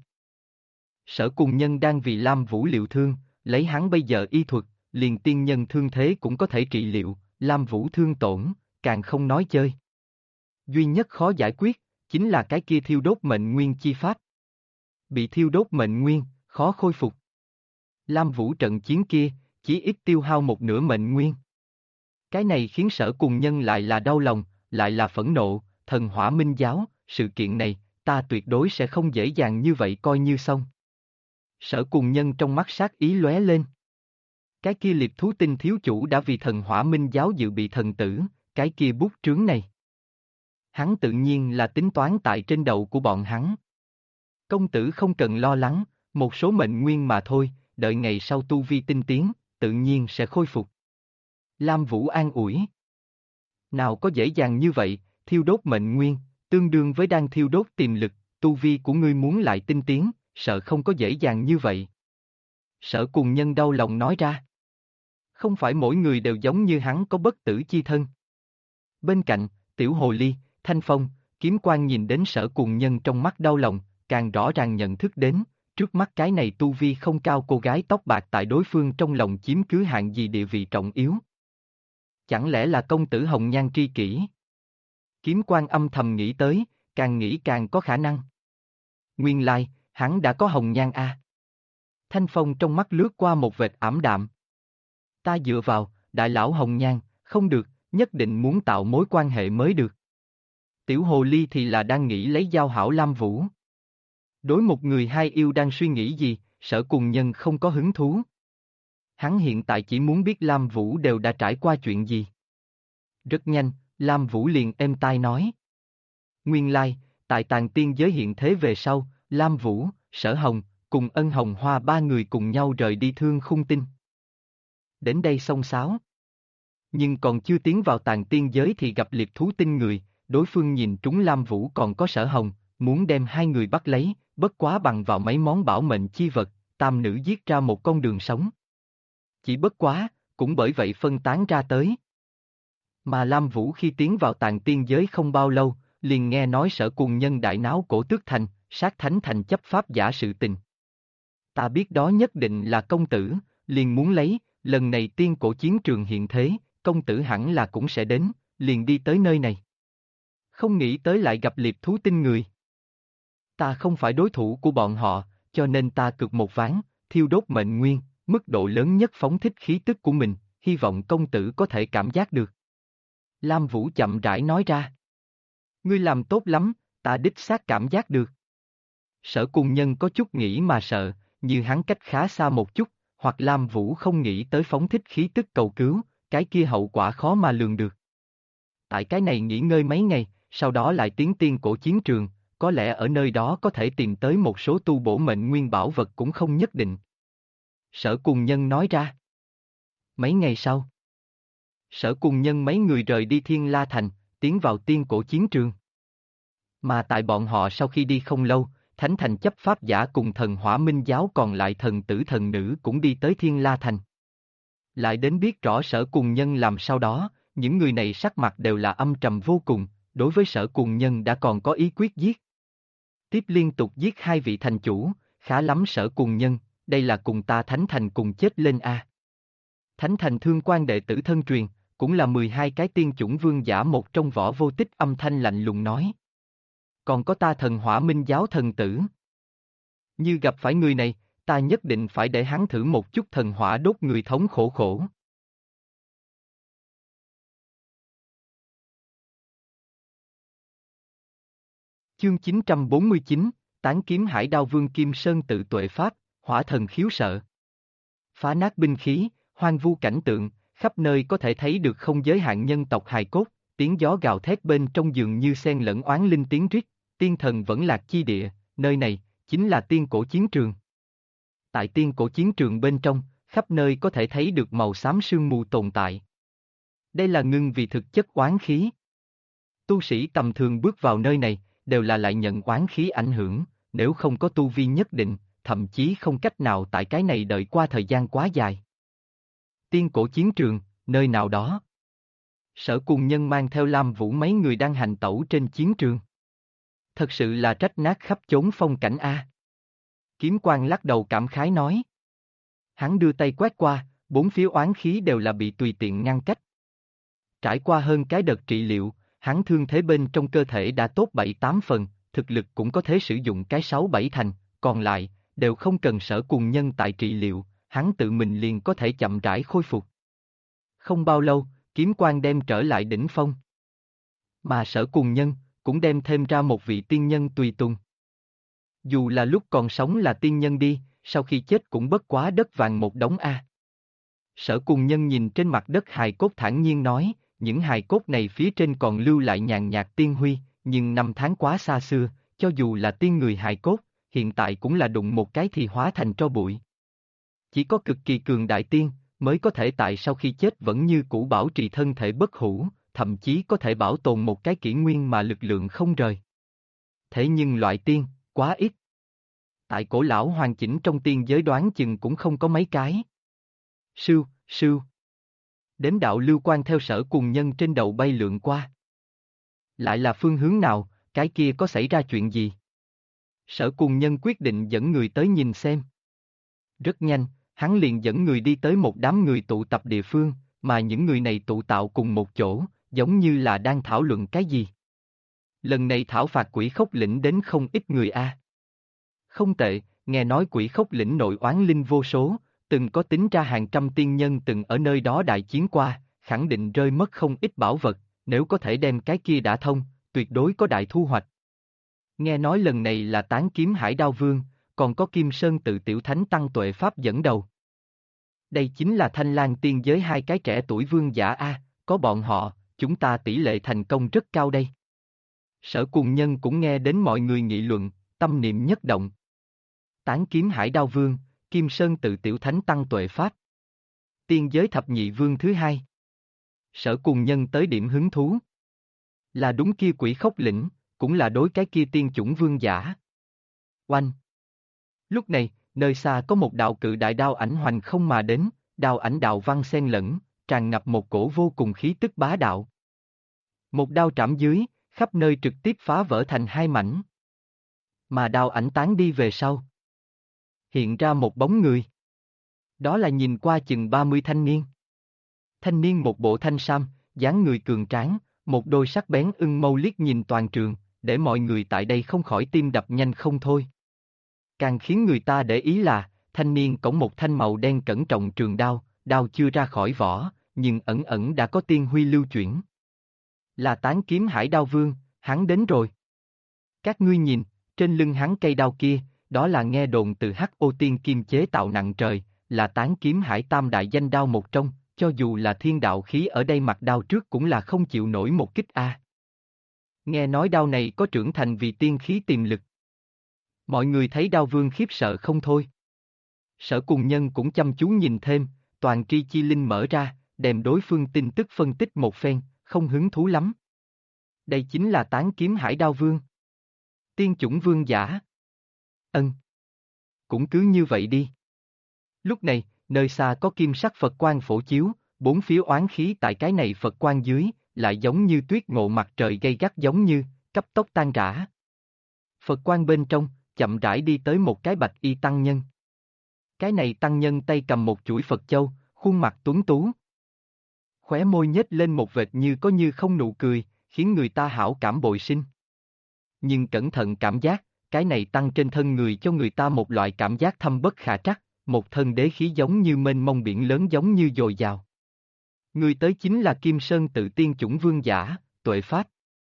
Sở Cùng Nhân đang vì Lam Vũ liệu thương, lấy hắn bây giờ y thuật, liền tiên nhân thương thế cũng có thể trị liệu, Lam Vũ thương tổn, càng không nói chơi. Duy nhất khó giải quyết, chính là cái kia thiêu đốt mệnh nguyên chi pháp. Bị thiêu đốt mệnh nguyên, khó khôi phục. Lam Vũ trận chiến kia, chỉ ít tiêu hao một nửa mệnh nguyên. Cái này khiến Sở Cùng Nhân lại là đau lòng, lại là phẫn nộ, thần hỏa minh giáo, sự kiện này, ta tuyệt đối sẽ không dễ dàng như vậy coi như xong. Sở Cùng Nhân trong mắt sát ý lóe lên. Cái kia liệp thú tinh thiếu chủ đã vì thần hỏa minh giáo dự bị thần tử, cái kia bút trướng này. Hắn tự nhiên là tính toán tại trên đầu của bọn hắn. Công tử không cần lo lắng, một số mệnh nguyên mà thôi, đợi ngày sau tu vi tinh tiến, tự nhiên sẽ khôi phục. Lam Vũ an ủi. Nào có dễ dàng như vậy, thiêu đốt mệnh nguyên, tương đương với đang thiêu đốt tiềm lực, tu vi của ngươi muốn lại tinh tiến, sợ không có dễ dàng như vậy. Sở Cùng Nhân đau lòng nói ra. Không phải mỗi người đều giống như hắn có bất tử chi thân. Bên cạnh, Tiểu Hồ Ly, Thanh Phong, Kiếm Quang nhìn đến Sở Cùng Nhân trong mắt đau lòng, càng rõ ràng nhận thức đến, trước mắt cái này tu vi không cao cô gái tóc bạc tại đối phương trong lòng chiếm cứ hạng gì địa vị trọng yếu, Chẳng lẽ là công tử Hồng Nhan tri kỷ? Kiếm quan âm thầm nghĩ tới, càng nghĩ càng có khả năng. Nguyên lai, hắn đã có Hồng Nhan a. Thanh Phong trong mắt lướt qua một vệt ảm đạm. Ta dựa vào, đại lão Hồng Nhan, không được, nhất định muốn tạo mối quan hệ mới được. Tiểu hồ ly thì là đang nghĩ lấy giao hảo Lam Vũ. Đối một người hai yêu đang suy nghĩ gì, Sở Cùng Nhân không có hứng thú. Hắn hiện tại chỉ muốn biết Lam Vũ đều đã trải qua chuyện gì. Rất nhanh, Lam Vũ liền êm tai nói. Nguyên lai, tại Tàn Tiên giới hiện thế về sau, Lam Vũ, Sở Hồng, cùng Ân Hồng Hoa ba người cùng nhau rời đi Thương Khung Tinh. Đến đây xông xáo. Nhưng còn chưa tiến vào Tàn Tiên giới thì gặp Liệp Thú Tinh người, đối phương nhìn trúng Lam Vũ còn có Sở Hồng, muốn đem hai người bắt lấy, bất quá bằng vào mấy món bảo mệnh chi vật, tam nữ giết ra một con đường sống. Chỉ bất quá, cũng bởi vậy phân tán ra tới. Mà Lam Vũ khi tiến vào Tàn Tiên giới không bao lâu, liền nghe nói Sở Cùng Nhân đại náo Cổ Tước Thành, sát thánh thành chấp pháp giả sự tình. Ta biết đó nhất định là công tử, liền muốn lấy, lần này tiên cổ chiến trường hiện thế, công tử hẳn là cũng sẽ đến, liền đi tới nơi này. Không nghĩ tới lại gặp Liệp Thú Tinh người. Ta không phải đối thủ của bọn họ, cho nên ta cược một ván, thiêu đốt mệnh nguyên, mức độ lớn nhất phóng thích khí tức của mình, hy vọng công tử có thể cảm giác được. Lam Vũ chậm rãi nói ra. Ngươi làm tốt lắm, ta đích xác cảm giác được. Sở Cùng Nhân có chút nghĩ mà sợ, như hắn cách khá xa một chút, hoặc Lam Vũ không nghĩ tới phóng thích khí tức cầu cứu, cái kia hậu quả khó mà lường được. Tại cái này nghỉ ngơi mấy ngày, sau đó lại tiến tiên cổ chiến trường, có lẽ ở nơi đó có thể tìm tới một số tu bổ mệnh nguyên bảo vật cũng không nhất định. Sở Cùng Nhân nói ra. Mấy ngày sau, Sở Cùng Nhân mấy người rời đi Thiên La Thành, tiến vào tiên cổ chiến trường. Mà tại bọn họ sau khi đi không lâu, Thánh Thành chấp pháp giả cùng thần Hỏa Minh giáo còn lại thần tử thần nữ cũng đi tới Thiên La Thành. Lại đến biết rõ Sở Cùng Nhân làm sau đó, những người này sắc mặt đều là âm trầm vô cùng, đối với Sở Cùng Nhân đã còn có ý quyết giết. Tiếp liên tục giết hai vị thành chủ, khá lắm Sở Cùng Nhân, đây là cùng ta Thánh Thành cùng chết lên a. Thánh Thành thương quan đệ tử thân truyền, cũng là 12 cái tiên chủng vương giả một trong Võ Vô Tích âm thanh lạnh lùng nói. Còn có ta thần Hỏa Minh giáo thần tử. Như gặp phải người này, ta nhất định phải để hắn thử một chút thần hỏa đốt người thống khổ khổ. Chương 949, Tán kiếm hải đao vương Kim Sơn tự tuệ pháp, hỏa thần khiếu sợ. Phá nát binh khí, hoang vu cảnh tượng, khắp nơi có thể thấy được không giới hạn nhân tộc hài cốt, tiếng gió gào thét bên trong giường như xen lẫn oán linh tiếng rít, tiên thần vẫn lạc chi địa, nơi này, chính là tiên cổ chiến trường. Tại tiên cổ chiến trường bên trong, khắp nơi có thể thấy được màu xám sương mù tồn tại. Đây là ngưng vì thực chất oán khí. Tu sĩ tầm thường bước vào nơi này, đều là lại nhận oán khí ảnh hưởng, nếu không có tu vi nhất định, thậm chí không cách nào tại cái này đợi qua thời gian quá dài. Tiên cổ chiến trường, nơi nào đó. Sở Cùng Nhân mang theo Lam Vũ mấy người đang hành tẩu trên chiến trường. Thật sự là rách nát khắp chốn phong cảnh a. Kiếm Quan lắc đầu cảm khái nói. Hắn đưa tay quét qua, bốn phía oán khí đều là bị tùy tiện ngăn cách. Trải qua hơn cái đợt trị liệu, hắn thương thế bên trong cơ thể đã tốt 7-8 phần, thực lực cũng có thể sử dụng cái 6-7 thành, còn lại, đều không cần Sở Cùng Nhân tại trị liệu, hắn tự mình liền có thể chậm rãi khôi phục. Không bao lâu, Kiếm Quan đem trở lại đỉnh phong. Mà Sở Cùng Nhân, cũng đem thêm ra một vị tiên nhân tùy tùng. Dù là lúc còn sống là tiên nhân đi, sau khi chết cũng bất quá đất vàng một đống a. Sở Cùng Nhân nhìn trên mặt đất hài cốt thản nhiên nói, những hài cốt này phía trên còn lưu lại nhàn nhạt tiên huy, nhưng năm tháng quá xa xưa, cho dù là tiên người hài cốt, hiện tại cũng là đụng một cái thì hóa thành tro bụi. Chỉ có cực kỳ cường đại tiên, mới có thể tại sau khi chết vẫn như cũ bảo trì thân thể bất hủ, thậm chí có thể bảo tồn một cái kỷ nguyên mà lực lượng không rời. Thế nhưng loại tiên, quá ít. Tại cổ lão hoàn chỉnh trong tiên giới đoán chừng cũng không có mấy cái. Sưu, sưu. Đếm đạo lưu quan theo Sở Cùng Nhân trên đầu bay lượn qua. Lại là phương hướng nào, cái kia có xảy ra chuyện gì? Sở Cùng Nhân quyết định dẫn người tới nhìn xem. Rất nhanh, hắn liền dẫn người đi tới một đám người tụ tập địa phương, mà những người này tụ tạo cùng một chỗ, giống như là đang thảo luận cái gì. Lần này thảo phạt quỷ khốc lĩnh đến không ít người a. Không tệ, nghe nói quỷ khốc lĩnh nội oán linh vô số, từng có tính ra hàng trăm tiên nhân từng ở nơi đó đại chiến qua, khẳng định rơi mất không ít bảo vật, nếu có thể đem cái kia đả thông, tuyệt đối có đại thu hoạch. Nghe nói lần này là tán kiếm hải đao vương, còn có Kim Sơn tự tiểu thánh tăng tuệ pháp dẫn đầu. Đây chính là Thanh Lang tiên giới hai cái trẻ tuổi vương giả a, có bọn họ, chúng ta tỷ lệ thành công rất cao đây. Sở Cùng Nhân cũng nghe đến mọi người nghị luận, tâm niệm nhất động. Tán kiếm hải đao vương, Kim Sơn tự tiểu thánh tăng tuệ pháp. Tiên giới thập nhị vương thứ hai. Sở Cùng Nhân tới điểm hứng thú. Là đúng kia quỷ khốc lĩnh, cũng là đối cái kia tiên chủng vương giả. Oanh! Lúc này, nơi xa có một đạo cự đại đao ảnh hoành không mà đến, đao ảnh đạo văn xen lẫn, tràn ngập một cổ vô cùng khí tức bá đạo. Một đao trảm dưới, khắp nơi trực tiếp phá vỡ thành hai mảnh. Mà đao ảnh tán đi về sau. Hiện ra một bóng người. Đó là nhìn qua chừng 30 thanh niên. Thanh niên một bộ thanh sam, dáng người cường tráng, một đôi sắc bén ưng mâu liếc nhìn toàn trường, để mọi người tại đây không khỏi tim đập nhanh không thôi. Càng khiến người ta để ý là, thanh niên cõng một thanh màu đen cẩn trọng trường đao, đao chưa ra khỏi vỏ, nhưng ẩn ẩn đã có tiên huy lưu chuyển. Là tán kiếm hải đao vương, hắn đến rồi. Các ngươi nhìn, trên lưng hắn cây đao kia, đó là nghe đồn từ H.O. tiên kim chế tạo nặng trời, là tán kiếm hải tam đại danh đao một trong, cho dù là thiên đạo khí ở đây mặt đao trước cũng là không chịu nổi một kích a. Nghe nói đao này có trưởng thành vì tiên khí tiềm lực. Mọi người thấy đao vương khiếp sợ không thôi. Sở Cùng Nhân cũng chăm chú nhìn thêm, toàn tri chi linh mở ra, đem đối phương tin tức phân tích một phen, không hứng thú lắm. Đây chính là tán kiếm hải đao vương. Tiên chủng vương giả. Ân. Cũng cứ như vậy đi. Lúc này, nơi xa có kim sắc Phật quang phổ chiếu, bốn phía oán khí tại cái này Phật quang dưới, lại giống như tuyết ngộ mặt trời gay gắt giống như, cấp tốc tan rã. Phật quang bên trong, chậm rãi đi tới một cái bạch y tăng nhân. Cái này tăng nhân tay cầm một chuỗi Phật châu, khuôn mặt tuấn tú. Khóe môi nhếch lên một vệt như có như không nụ cười, khiến người ta hảo cảm bội sinh. Nhưng cẩn thận cảm giác, cái này tăng trên thân người cho người ta một loại cảm giác thâm bất khả trắc, một thân đế khí giống như mênh mông biển lớn giống như dồi dào. Người tới chính là Kim Sơn tự tiên chủng vương giả, Tuệ Pháp.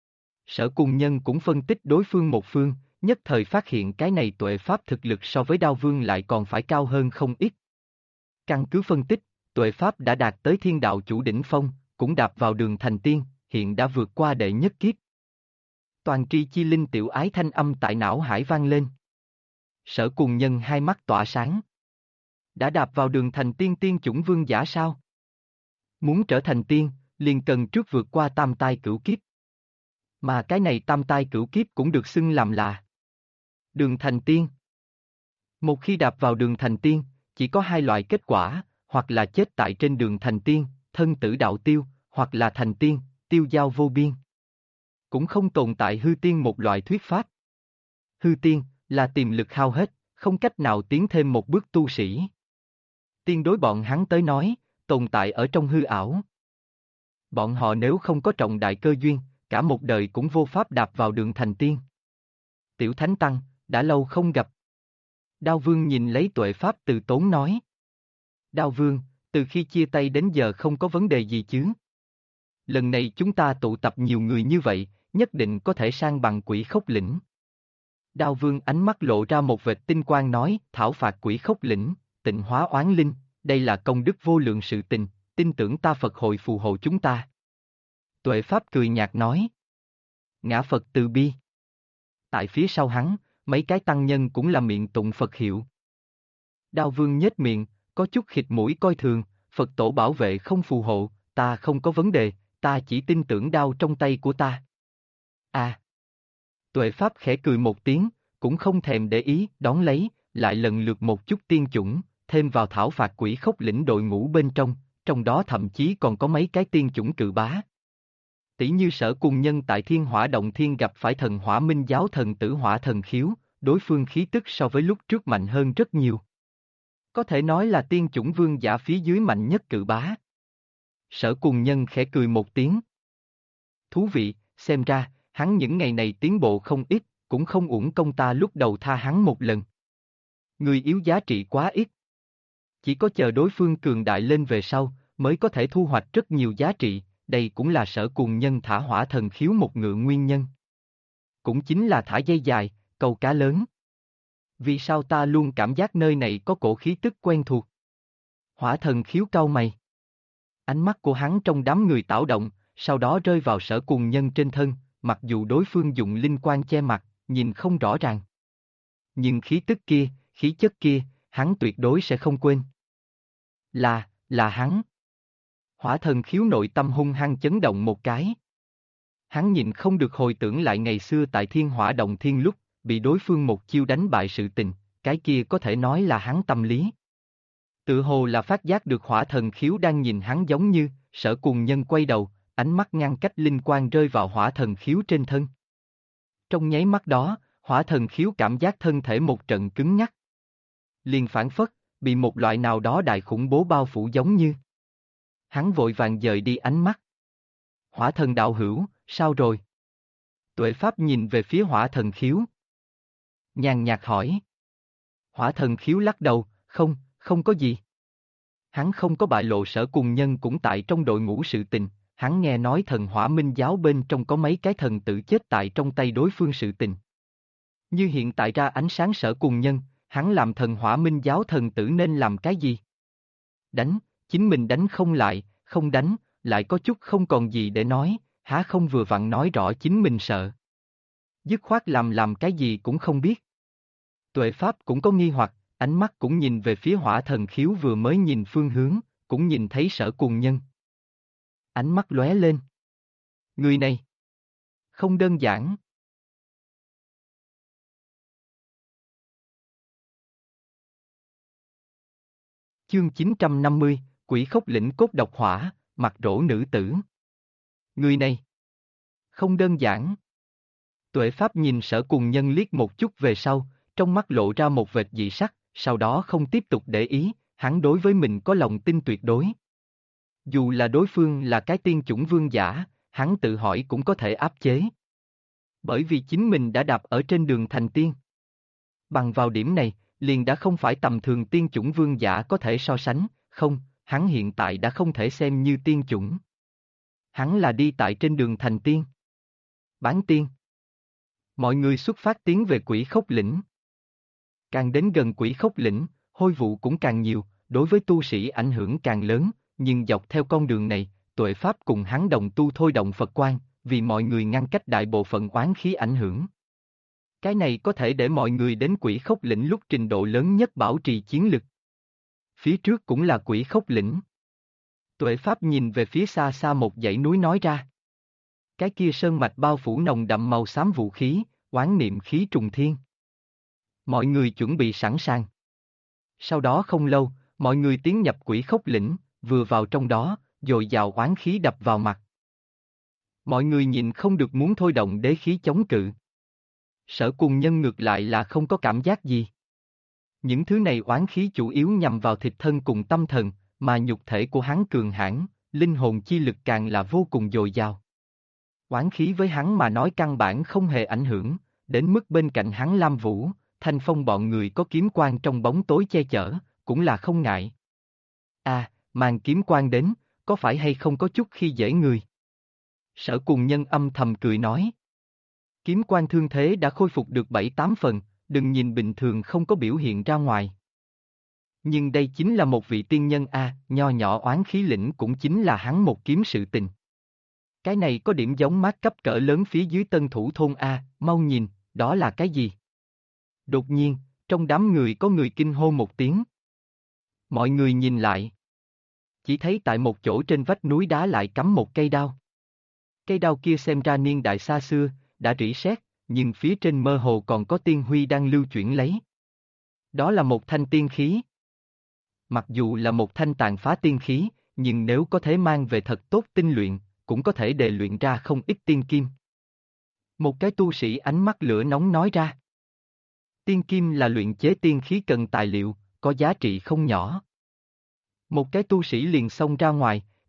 Sở Cùng Nhân cũng phân tích đối phương một phương, nhất thời phát hiện cái này Tuệ Pháp thực lực so với Đao Vương lại còn phải cao hơn không ít. Căn cứ phân tích, Tuệ Pháp đã đạt tới thiên đạo chủ đỉnh phong, cũng đạp vào đường thành tiên, hiện đã vượt qua đệ nhất kiếp. Toàn tri chi linh tiểu ái thanh âm tại não hải vang lên. Sở Cùng Nhân hai mắt tỏa sáng. Đã đạp vào đường thành tiên tiên chủng vương giả sao? Muốn trở thành tiên, liền cần trước vượt qua tam tai cửu kiếp. Mà cái này tam tai cửu kiếp cũng được xưng làm là đường thành tiên. Một khi đạp vào đường thành tiên, chỉ có hai loại kết quả, hoặc là chết tại trên đường thành tiên, thân tử đạo tiêu, hoặc là thành tiên, tiêu dao vô biên. Cũng không tồn tại hư tiên một loại thuyết pháp. Hư tiên là tiềm lực hao hết, không cách nào tiến thêm một bước tu sĩ. Tiên đối bọn hắn tới nói, tồn tại ở trong hư ảo. Bọn họ nếu không có trọng đại cơ duyên, cả một đời cũng vô pháp đạp vào đường thành tiên. Tiểu Thánh Tăng, đã lâu không gặp. Đao Vương nhìn lấy Tuệ Pháp từ tốn nói. Đao Vương, từ khi chia tay đến giờ không có vấn đề gì chứ? Lần này chúng ta tụ tập nhiều người như vậy, nhất định có thể sang bằng quỷ khốc lĩnh. Đao Vương ánh mắt lộ ra một vệt tinh quang nói, thảo phạt quỷ khốc lĩnh, tịnh hóa oán linh, đây là công đức vô lượng sự tình, tin tưởng ta Phật hội phù hộ chúng ta. Tuệ Pháp cười nhạt nói. Ngã Phật từ bi. Tại phía sau hắn, mấy cái tăng nhân cũng là miệng tụng Phật hiệu. Đao Vương nhếch miệng, có chút khịt mũi coi thường, Phật tổ bảo vệ không phù hộ, ta không có vấn đề, ta chỉ tin tưởng đao trong tay của ta. À. Tuệ Pháp khẽ cười một tiếng, cũng không thèm để ý, đón lấy, lại lần lượt một chút tiên chủng, thêm vào thảo phạt quỷ khốc lĩnh đội ngũ bên trong đó thậm chí còn có mấy cái tiên chủng cự bá. Tỷ như Sở Cùng Nhân tại Thiên Hỏa Động Thiên gặp phải thần Hỏa Minh giáo thần Tử Hỏa thần khiếu, đối phương khí tức so với lúc trước mạnh hơn rất nhiều. Có thể nói là tiên chủng vương giả phía dưới mạnh nhất cự bá. Sở Cùng Nhân khẽ cười một tiếng. Thú vị, xem ra, hắn những ngày này tiến bộ không ít, cũng không uổng công ta lúc đầu tha hắn một lần. Người yếu giá trị quá ít. Chỉ có chờ đối phương cường đại lên về sau, mới có thể thu hoạch rất nhiều giá trị, đây cũng là Sở Cùng Nhân thả hỏa thần khiếu một ngựa nguyên nhân. Cũng chính là thả dây dài, câu cá lớn. Vì sao ta luôn cảm giác nơi này có cổ khí tức quen thuộc? Hỏa thần khiếu cau mày. Ánh mắt của hắn trong đám người tảo động, sau đó rơi vào Sở Cùng Nhân trên thân, mặc dù đối phương dùng linh quan che mặt, nhìn không rõ ràng. Nhưng khí tức kia, khí chất kia, hắn tuyệt đối sẽ không quên. Là hắn. Hỏa thần khiếu nội tâm hung hăng chấn động một cái. Hắn nhìn không được hồi tưởng lại ngày xưa tại Thiên Hỏa Động Thiên lúc, bị đối phương một chiêu đánh bại sự tình, cái kia có thể nói là hắn tâm lý. Tự hồ là phát giác được hỏa thần khiếu đang nhìn hắn giống như, Sở Cùng Nhân quay đầu, ánh mắt ngăn cách linh quang rơi vào hỏa thần khiếu trên thân. Trong nháy mắt đó, hỏa thần khiếu cảm giác thân thể một trận cứng nhắc. Liền phản phất, bị một loại nào đó đại khủng bố bao phủ giống như. Hắn vội vàng dời đi ánh mắt. Hỏa thần đạo hữu, sao rồi? Tuệ Pháp nhìn về phía hỏa thần khiếu. Nhàn nhạt hỏi. Hỏa thần khiếu lắc đầu, không có gì. Hắn không có bại lộ Sở Cùng Nhân cũng tại trong đội ngũ sự tình, hắn nghe nói thần hỏa minh giáo bên trong có mấy cái thần tử chết tại trong tay đối phương sự tình. Như hiện tại ra ánh sáng Sở Cùng Nhân, hắn làm thần hỏa minh giáo thần tử nên làm cái gì? Đánh, chính mình đánh không lại, không đánh, lại có chút không còn gì để nói, há không vừa vặn nói rõ chính mình sợ. Dứt khoát làm cái gì cũng không biết. Tuệ Pháp cũng có nghi hoặc, ánh mắt cũng nhìn về phía hỏa thần khiếu vừa mới nhìn phương hướng, cũng nhìn thấy Sở Cùng Nhân. Ánh mắt lóe lên. Người này, không đơn giản. Chương 950, Quỷ Khốc Lĩnh Cốt Độc Hỏa, mặt rỗ nữ tử. Người này, không đơn giản. Tuệ Pháp nhìn Sở Cùng Nhân liếc một chút về sau, trong mắt lộ ra một vệt dị sắc, sau đó không tiếp tục để ý, hắn đối với mình có lòng tin tuyệt đối. Dù là đối phương là cái tiên chủng vương giả, hắn tự hỏi cũng có thể áp chế. Bởi vì chính mình đã đạp ở trên đường thành tiên. Bằng vào điểm này, liền đã không phải tầm thường tiên chủng vương giả có thể so sánh, không, hắn hiện tại đã không thể xem như tiên chủng. Hắn là đi tại trên đường thành tiên. Bán tiên. Mọi người xuất phát tiến về Quỷ Khốc Lĩnh. Càng đến gần Quỷ Khốc Lĩnh, hôi vụ cũng càng nhiều, đối với tu sĩ ảnh hưởng càng lớn, nhưng dọc theo con đường này, Tuệ Pháp cùng hắn đồng tu thôi động Phật quan, vì mọi người ngăn cách đại bộ phận oán khí ảnh hưởng. Cái này có thể để mọi người đến Quỷ Khốc Lĩnh lúc trình độ lớn nhất bảo trì chiến lực. Phía trước cũng là Quỷ Khốc Lĩnh. Tuệ Pháp nhìn về phía xa xa một dãy núi nói ra. Cái kia sơn mạch bao phủ nồng đậm màu xám vũ khí, oán niệm khí trùng thiên. Mọi người chuẩn bị sẵn sàng. Sau đó không lâu, mọi người tiến nhập Quỷ Khốc Lĩnh, vừa vào trong đó, dồi dào oán khí đập vào mặt. Mọi người nhìn không được muốn thôi động đế khí chống cự. Sở Cùng Nhân ngược lại là không có cảm giác gì. Những thứ này oán khí chủ yếu nhằm vào thịt thân cùng tâm thần, mà nhục thể của hắn cường hãn, linh hồn chi lực càng là vô cùng dồi dào. Oán khí với hắn mà nói căn bản không hề ảnh hưởng, đến mức bên cạnh hắn Lam Vũ, Thanh Phong bọn người có kiếm quang trong bóng tối che chở, cũng là không ngại. Mang kiếm quang đến, có phải hay không có chút khi dễ người? Sở Cùng Nhân âm thầm cười nói. Kiếm quang thương thế đã khôi phục được 7-8 phần, đừng nhìn bình thường không có biểu hiện ra ngoài. Nhưng đây chính là một vị tiên nhân nho nhỏ oán khí lĩnh cũng chính là hắn một kiếm sự tình. Cái này có điểm giống mát cấp cỡ lớn phía dưới Tân Thủ thôn mau nhìn, đó là cái gì? Đột nhiên, trong đám người có người kinh hô một tiếng. Mọi người nhìn lại. Chỉ thấy tại một chỗ trên vách núi đá lại cắm một cây đao. Cây đao kia xem ra niên đại xa xưa, đã rỉ sét, nhưng phía trên mơ hồ còn có tiên huy đang lưu chuyển lấy. Đó là một thanh tiên khí. Mặc dù là một thanh tàn phá tiên khí, nhưng nếu có thể mang về thật tốt tinh luyện, cũng có thể đề luyện ra không ít tiên kim. Một cái tu sĩ ánh mắt lửa nóng nói ra. Tiên kim là luyện chế tiên khí cần tài liệu, có giá trị không nhỏ. Một cái tu sĩ liền xông ra ngoài,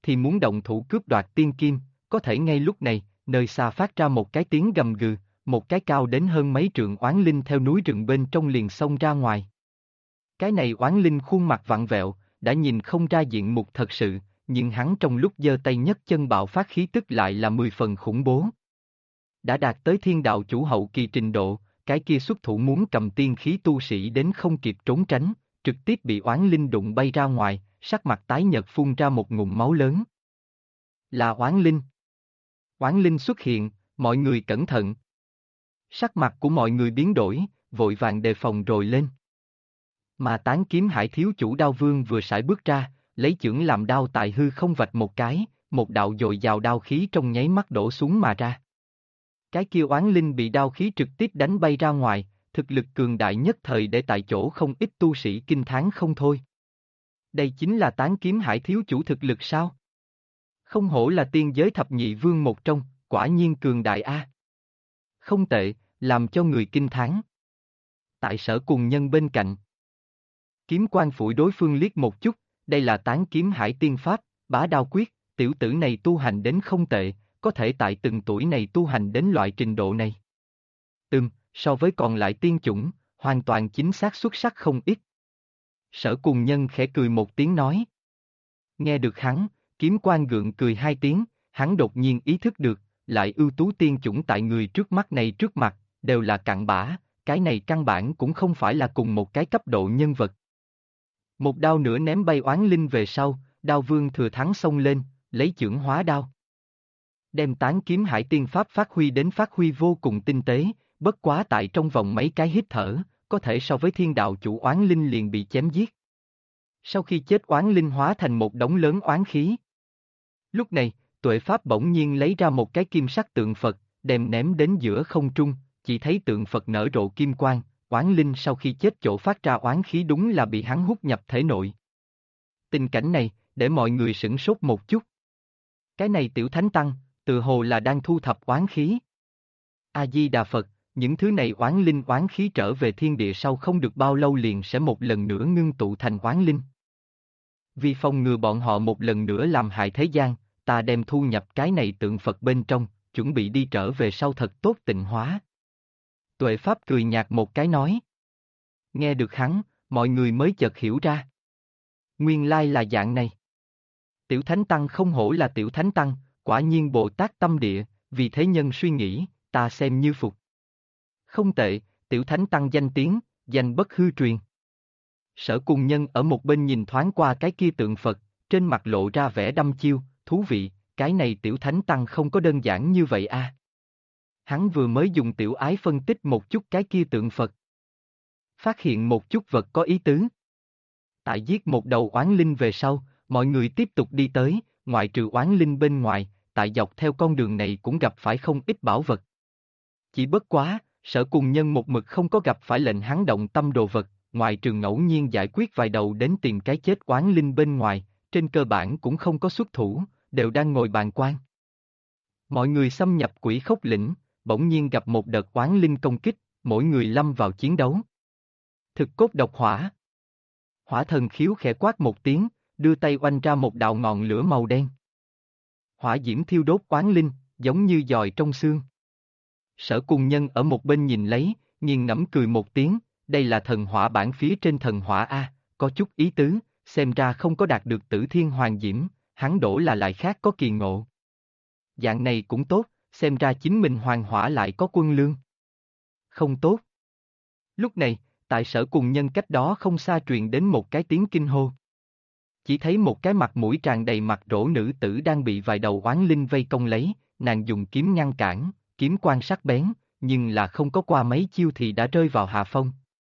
thì muốn động thủ cướp đoạt tiên kim, có thể ngay lúc này, nơi xa phát ra một cái tiếng gầm gừ, một cái cao đến hơn mấy trượng oán linh theo núi rừng bên trong liền xông ra ngoài. Cái này oán linh khuôn mặt vặn vẹo, đã nhìn không ra diện mục thật sự, nhưng hắn trong lúc giơ tay nhấc chân bạo phát khí tức lại là 10 phần khủng bố. Đã đạt tới thiên đạo chủ hậu kỳ trình độ, cái kia xuất thủ muốn cầm tiên khí tu sĩ đến không kịp trốn tránh, trực tiếp bị oán linh đụng bay ra ngoài, sắc mặt tái nhợt phun ra một ngụm máu lớn. Là oán linh. Oán linh xuất hiện, mọi người cẩn thận. Sắc mặt của mọi người biến đổi, vội vàng đề phòng rồi lên. Mà tán kiếm hải thiếu chủ đao vương vừa sải bước ra, lấy chưởng làm đao tại hư không vạch một cái, một đạo dội dào đao khí trong nháy mắt đổ xuống mà ra. Cái kia oán linh bị đao khí trực tiếp đánh bay ra ngoài, thực lực cường đại nhất thời để tại chỗ không ít tu sĩ kinh thán không thôi. Đây chính là tán kiếm hải thiếu chủ thực lực sao? Không hổ là tiên giới thập nhị vương một trong, quả nhiên cường đại a. Không tệ, làm cho người kinh thán. Tại Sở Cùng Nhân bên cạnh. Kiếm quang phủi đối phương liếc một chút, đây là tán kiếm hải tiên pháp, bá đao quyết, tiểu tử này tu hành đến không tệ, có thể tại từng tuổi này tu hành đến loại trình độ này. So với còn lại tiên chủng, hoàn toàn chính xác xuất sắc không ít. Sở Cùng Nhân khẽ cười một tiếng nói. Nghe được hắn, kiếm quan gượng cười hai tiếng, hắn đột nhiên ý thức được, lại ưu tú tiên chủng tại người trước mắt này trước mặt, đều là cặn bã, cái này căn bản cũng không phải là cùng một cái cấp độ nhân vật. Một đao nữa ném bay oán linh về sau, đao vương thừa thắng xông lên, lấy chưởng hóa đao. Đem tán kiếm hải tiên pháp phát huy vô cùng tinh tế, bất quá tại trong vòng mấy cái hít thở, có thể so với thiên đạo chủ oán linh liền bị chém giết. Sau khi chết oán linh hóa thành một đống lớn oán khí. Lúc này, Tuệ Pháp bỗng nhiên lấy ra một cái kim sắc tượng Phật, đem ném đến giữa không trung, chỉ thấy tượng Phật nở rộ kim quang, oán linh sau khi chết chỗ phát ra oán khí đúng là bị hắn hút nhập thể nội. Tình cảnh này, để mọi người sửng sốt một chút. Cái này tiểu thánh tăng, tự hồ là đang thu thập oán khí. A-di-đà Phật, những thứ này oán linh oán khí trở về thiên địa sau không được bao lâu liền sẽ một lần nữa ngưng tụ thành oán linh. Vì phòng ngừa bọn họ một lần nữa làm hại thế gian, ta đem thu nhập cái này tượng Phật bên trong, chuẩn bị đi trở về sau thật tốt tịnh hóa. Tuệ Pháp cười nhạt một cái nói. Nghe được hắn, mọi người mới chợt hiểu ra. Nguyên lai là dạng này. Tiểu Thánh Tăng không hổ là Tiểu Thánh Tăng, quả nhiên Bồ Tát tâm địa, vì thế nhân suy nghĩ, ta xem như phục. Không tệ, Tiểu Thánh Tăng danh tiếng, danh bất hư truyền. Sở Cùng Nhân ở một bên nhìn thoáng qua cái kia tượng Phật, trên mặt lộ ra vẻ đăm chiêu, thú vị, cái này Tiểu Thánh Tăng không có đơn giản như vậy a. Hắn vừa mới dùng tiểu ái phân tích một chút cái kia tượng Phật. Phát hiện một chút vật có ý tứ. Tại giết một đầu oán linh về sau, mọi người tiếp tục đi tới, ngoại trừ oán linh bên ngoài, tại dọc theo con đường này cũng gặp phải không ít bảo vật. Chỉ bất quá, Sở Cùng Nhân một mực không có gặp phải lệnh hắn động tâm đồ vật, ngoài trừ ngẫu nhiên giải quyết vài đầu đến tìm cái chết oán linh bên ngoài, trên cơ bản cũng không có xuất thủ, đều đang ngồi bàn quan. Mọi người xâm nhập Quỷ Khốc Lĩnh, bỗng nhiên gặp một đợt oán linh công kích, mỗi người lâm vào chiến đấu. Thực cốt độc hỏa. Hỏa thần khiếu khẽ quát một tiếng, đưa tay oanh ra một đạo ngọn lửa màu đen. Hỏa diễm thiêu đốt oán linh, giống như giòi trong xương. Sở Cùng Nhân ở một bên nhìn lấy, nghiền ngẫm cười một tiếng, đây là thần hỏa bản phía trên thần hỏa A, có chút ý tứ, xem ra không có đạt được Tử Thiên Hoàng Diễm, hắn đổ là lại khác có kỳ ngộ. Dạng này cũng tốt, xem ra chính mình hoàng hỏa lại có quân lương. Không tốt. Lúc này, tại Sở Cùng Nhân cách đó không xa truyền đến một cái tiếng kinh hô. Chỉ thấy một cái mặt mũi tràn đầy mặt rỗ nữ tử đang bị vài đầu oán linh vây công lấy, nàng dùng kiếm ngăn cản, kiếm quan sắc bén, nhưng là không có qua mấy chiêu thì đã rơi vào hạ phong.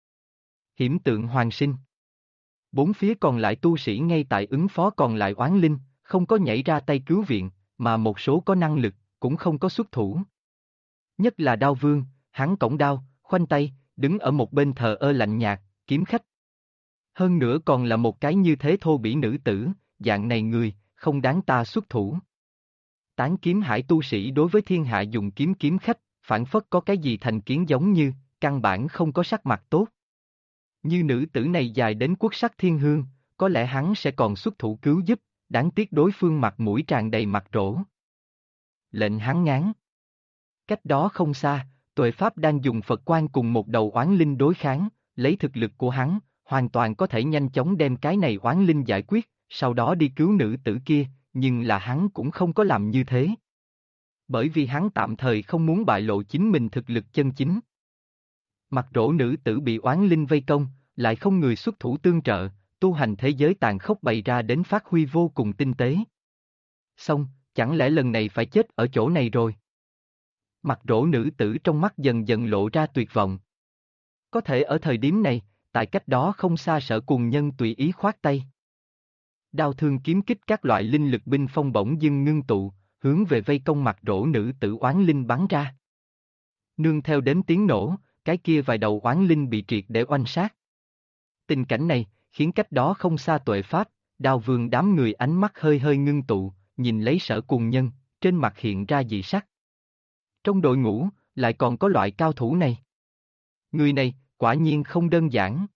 Hiểm tượng hoàng sinh. Bốn phía còn lại tu sĩ ngay tại ứng phó còn lại oán linh, không có nhảy ra tay cứu viện, mà một số có năng lực, cũng không có xuất thủ. Nhất là Đao Vương, hắn cõng đao, khoanh tay, đứng ở một bên thờ ơ lạnh nhạt, kiếm khách. Hơn nữa còn là một cái như thế thô bỉ nữ tử, dạng này người, không đáng ta xuất thủ. Tán kiếm hải tu sĩ đối với thiên hạ dùng kiếm kiếm khách, phản phất có cái gì thành kiến giống như, căn bản không có sắc mặt tốt. Như nữ tử này dài đến quốc sắc thiên hương, có lẽ hắn sẽ còn xuất thủ cứu giúp, đáng tiếc đối phương mặt mũi tràn đầy mặt rỗ. Lệnh hắn ngán. Cách đó không xa, Tuệ Pháp đang dùng Phật quan cùng một đầu oán linh đối kháng, lấy thực lực của hắn, hoàn toàn có thể nhanh chóng đem cái này oán linh giải quyết, sau đó đi cứu nữ tử kia, nhưng là hắn cũng không có làm như thế. Bởi vì hắn tạm thời không muốn bại lộ chính mình thực lực chân chính. Mặt rỗ nữ tử bị oán linh vây công, lại không người xuất thủ tương trợ, tu hành thế giới tàn khốc bày ra đến phát huy vô cùng tinh tế. Xong, chẳng lẽ lần này phải chết ở chỗ này rồi? Mặt rỗ nữ tử trong mắt dần dần lộ ra tuyệt vọng. Có thể ở thời điểm này, tại cách đó không xa Sở Cuồng Nhân tùy ý khoát tay. Đao thương kiếm kích các loại linh lực binh phong bỗng dưng ngưng tụ, hướng về vây công mặt rỗ nữ tử oán linh bắn ra. Nương theo đến tiếng nổ, cái kia vài đầu oán linh bị triệt để oanh sát. Tình cảnh này, khiến cách đó không xa Tuệ Pháp, Đao Vương đám người ánh mắt hơi hơi ngưng tụ, nhìn lấy Sở Cuồng Nhân, trên mặt hiện ra dị sắc. Trong đội ngũ, lại còn có loại cao thủ này. Người này, quả nhiên không đơn giản.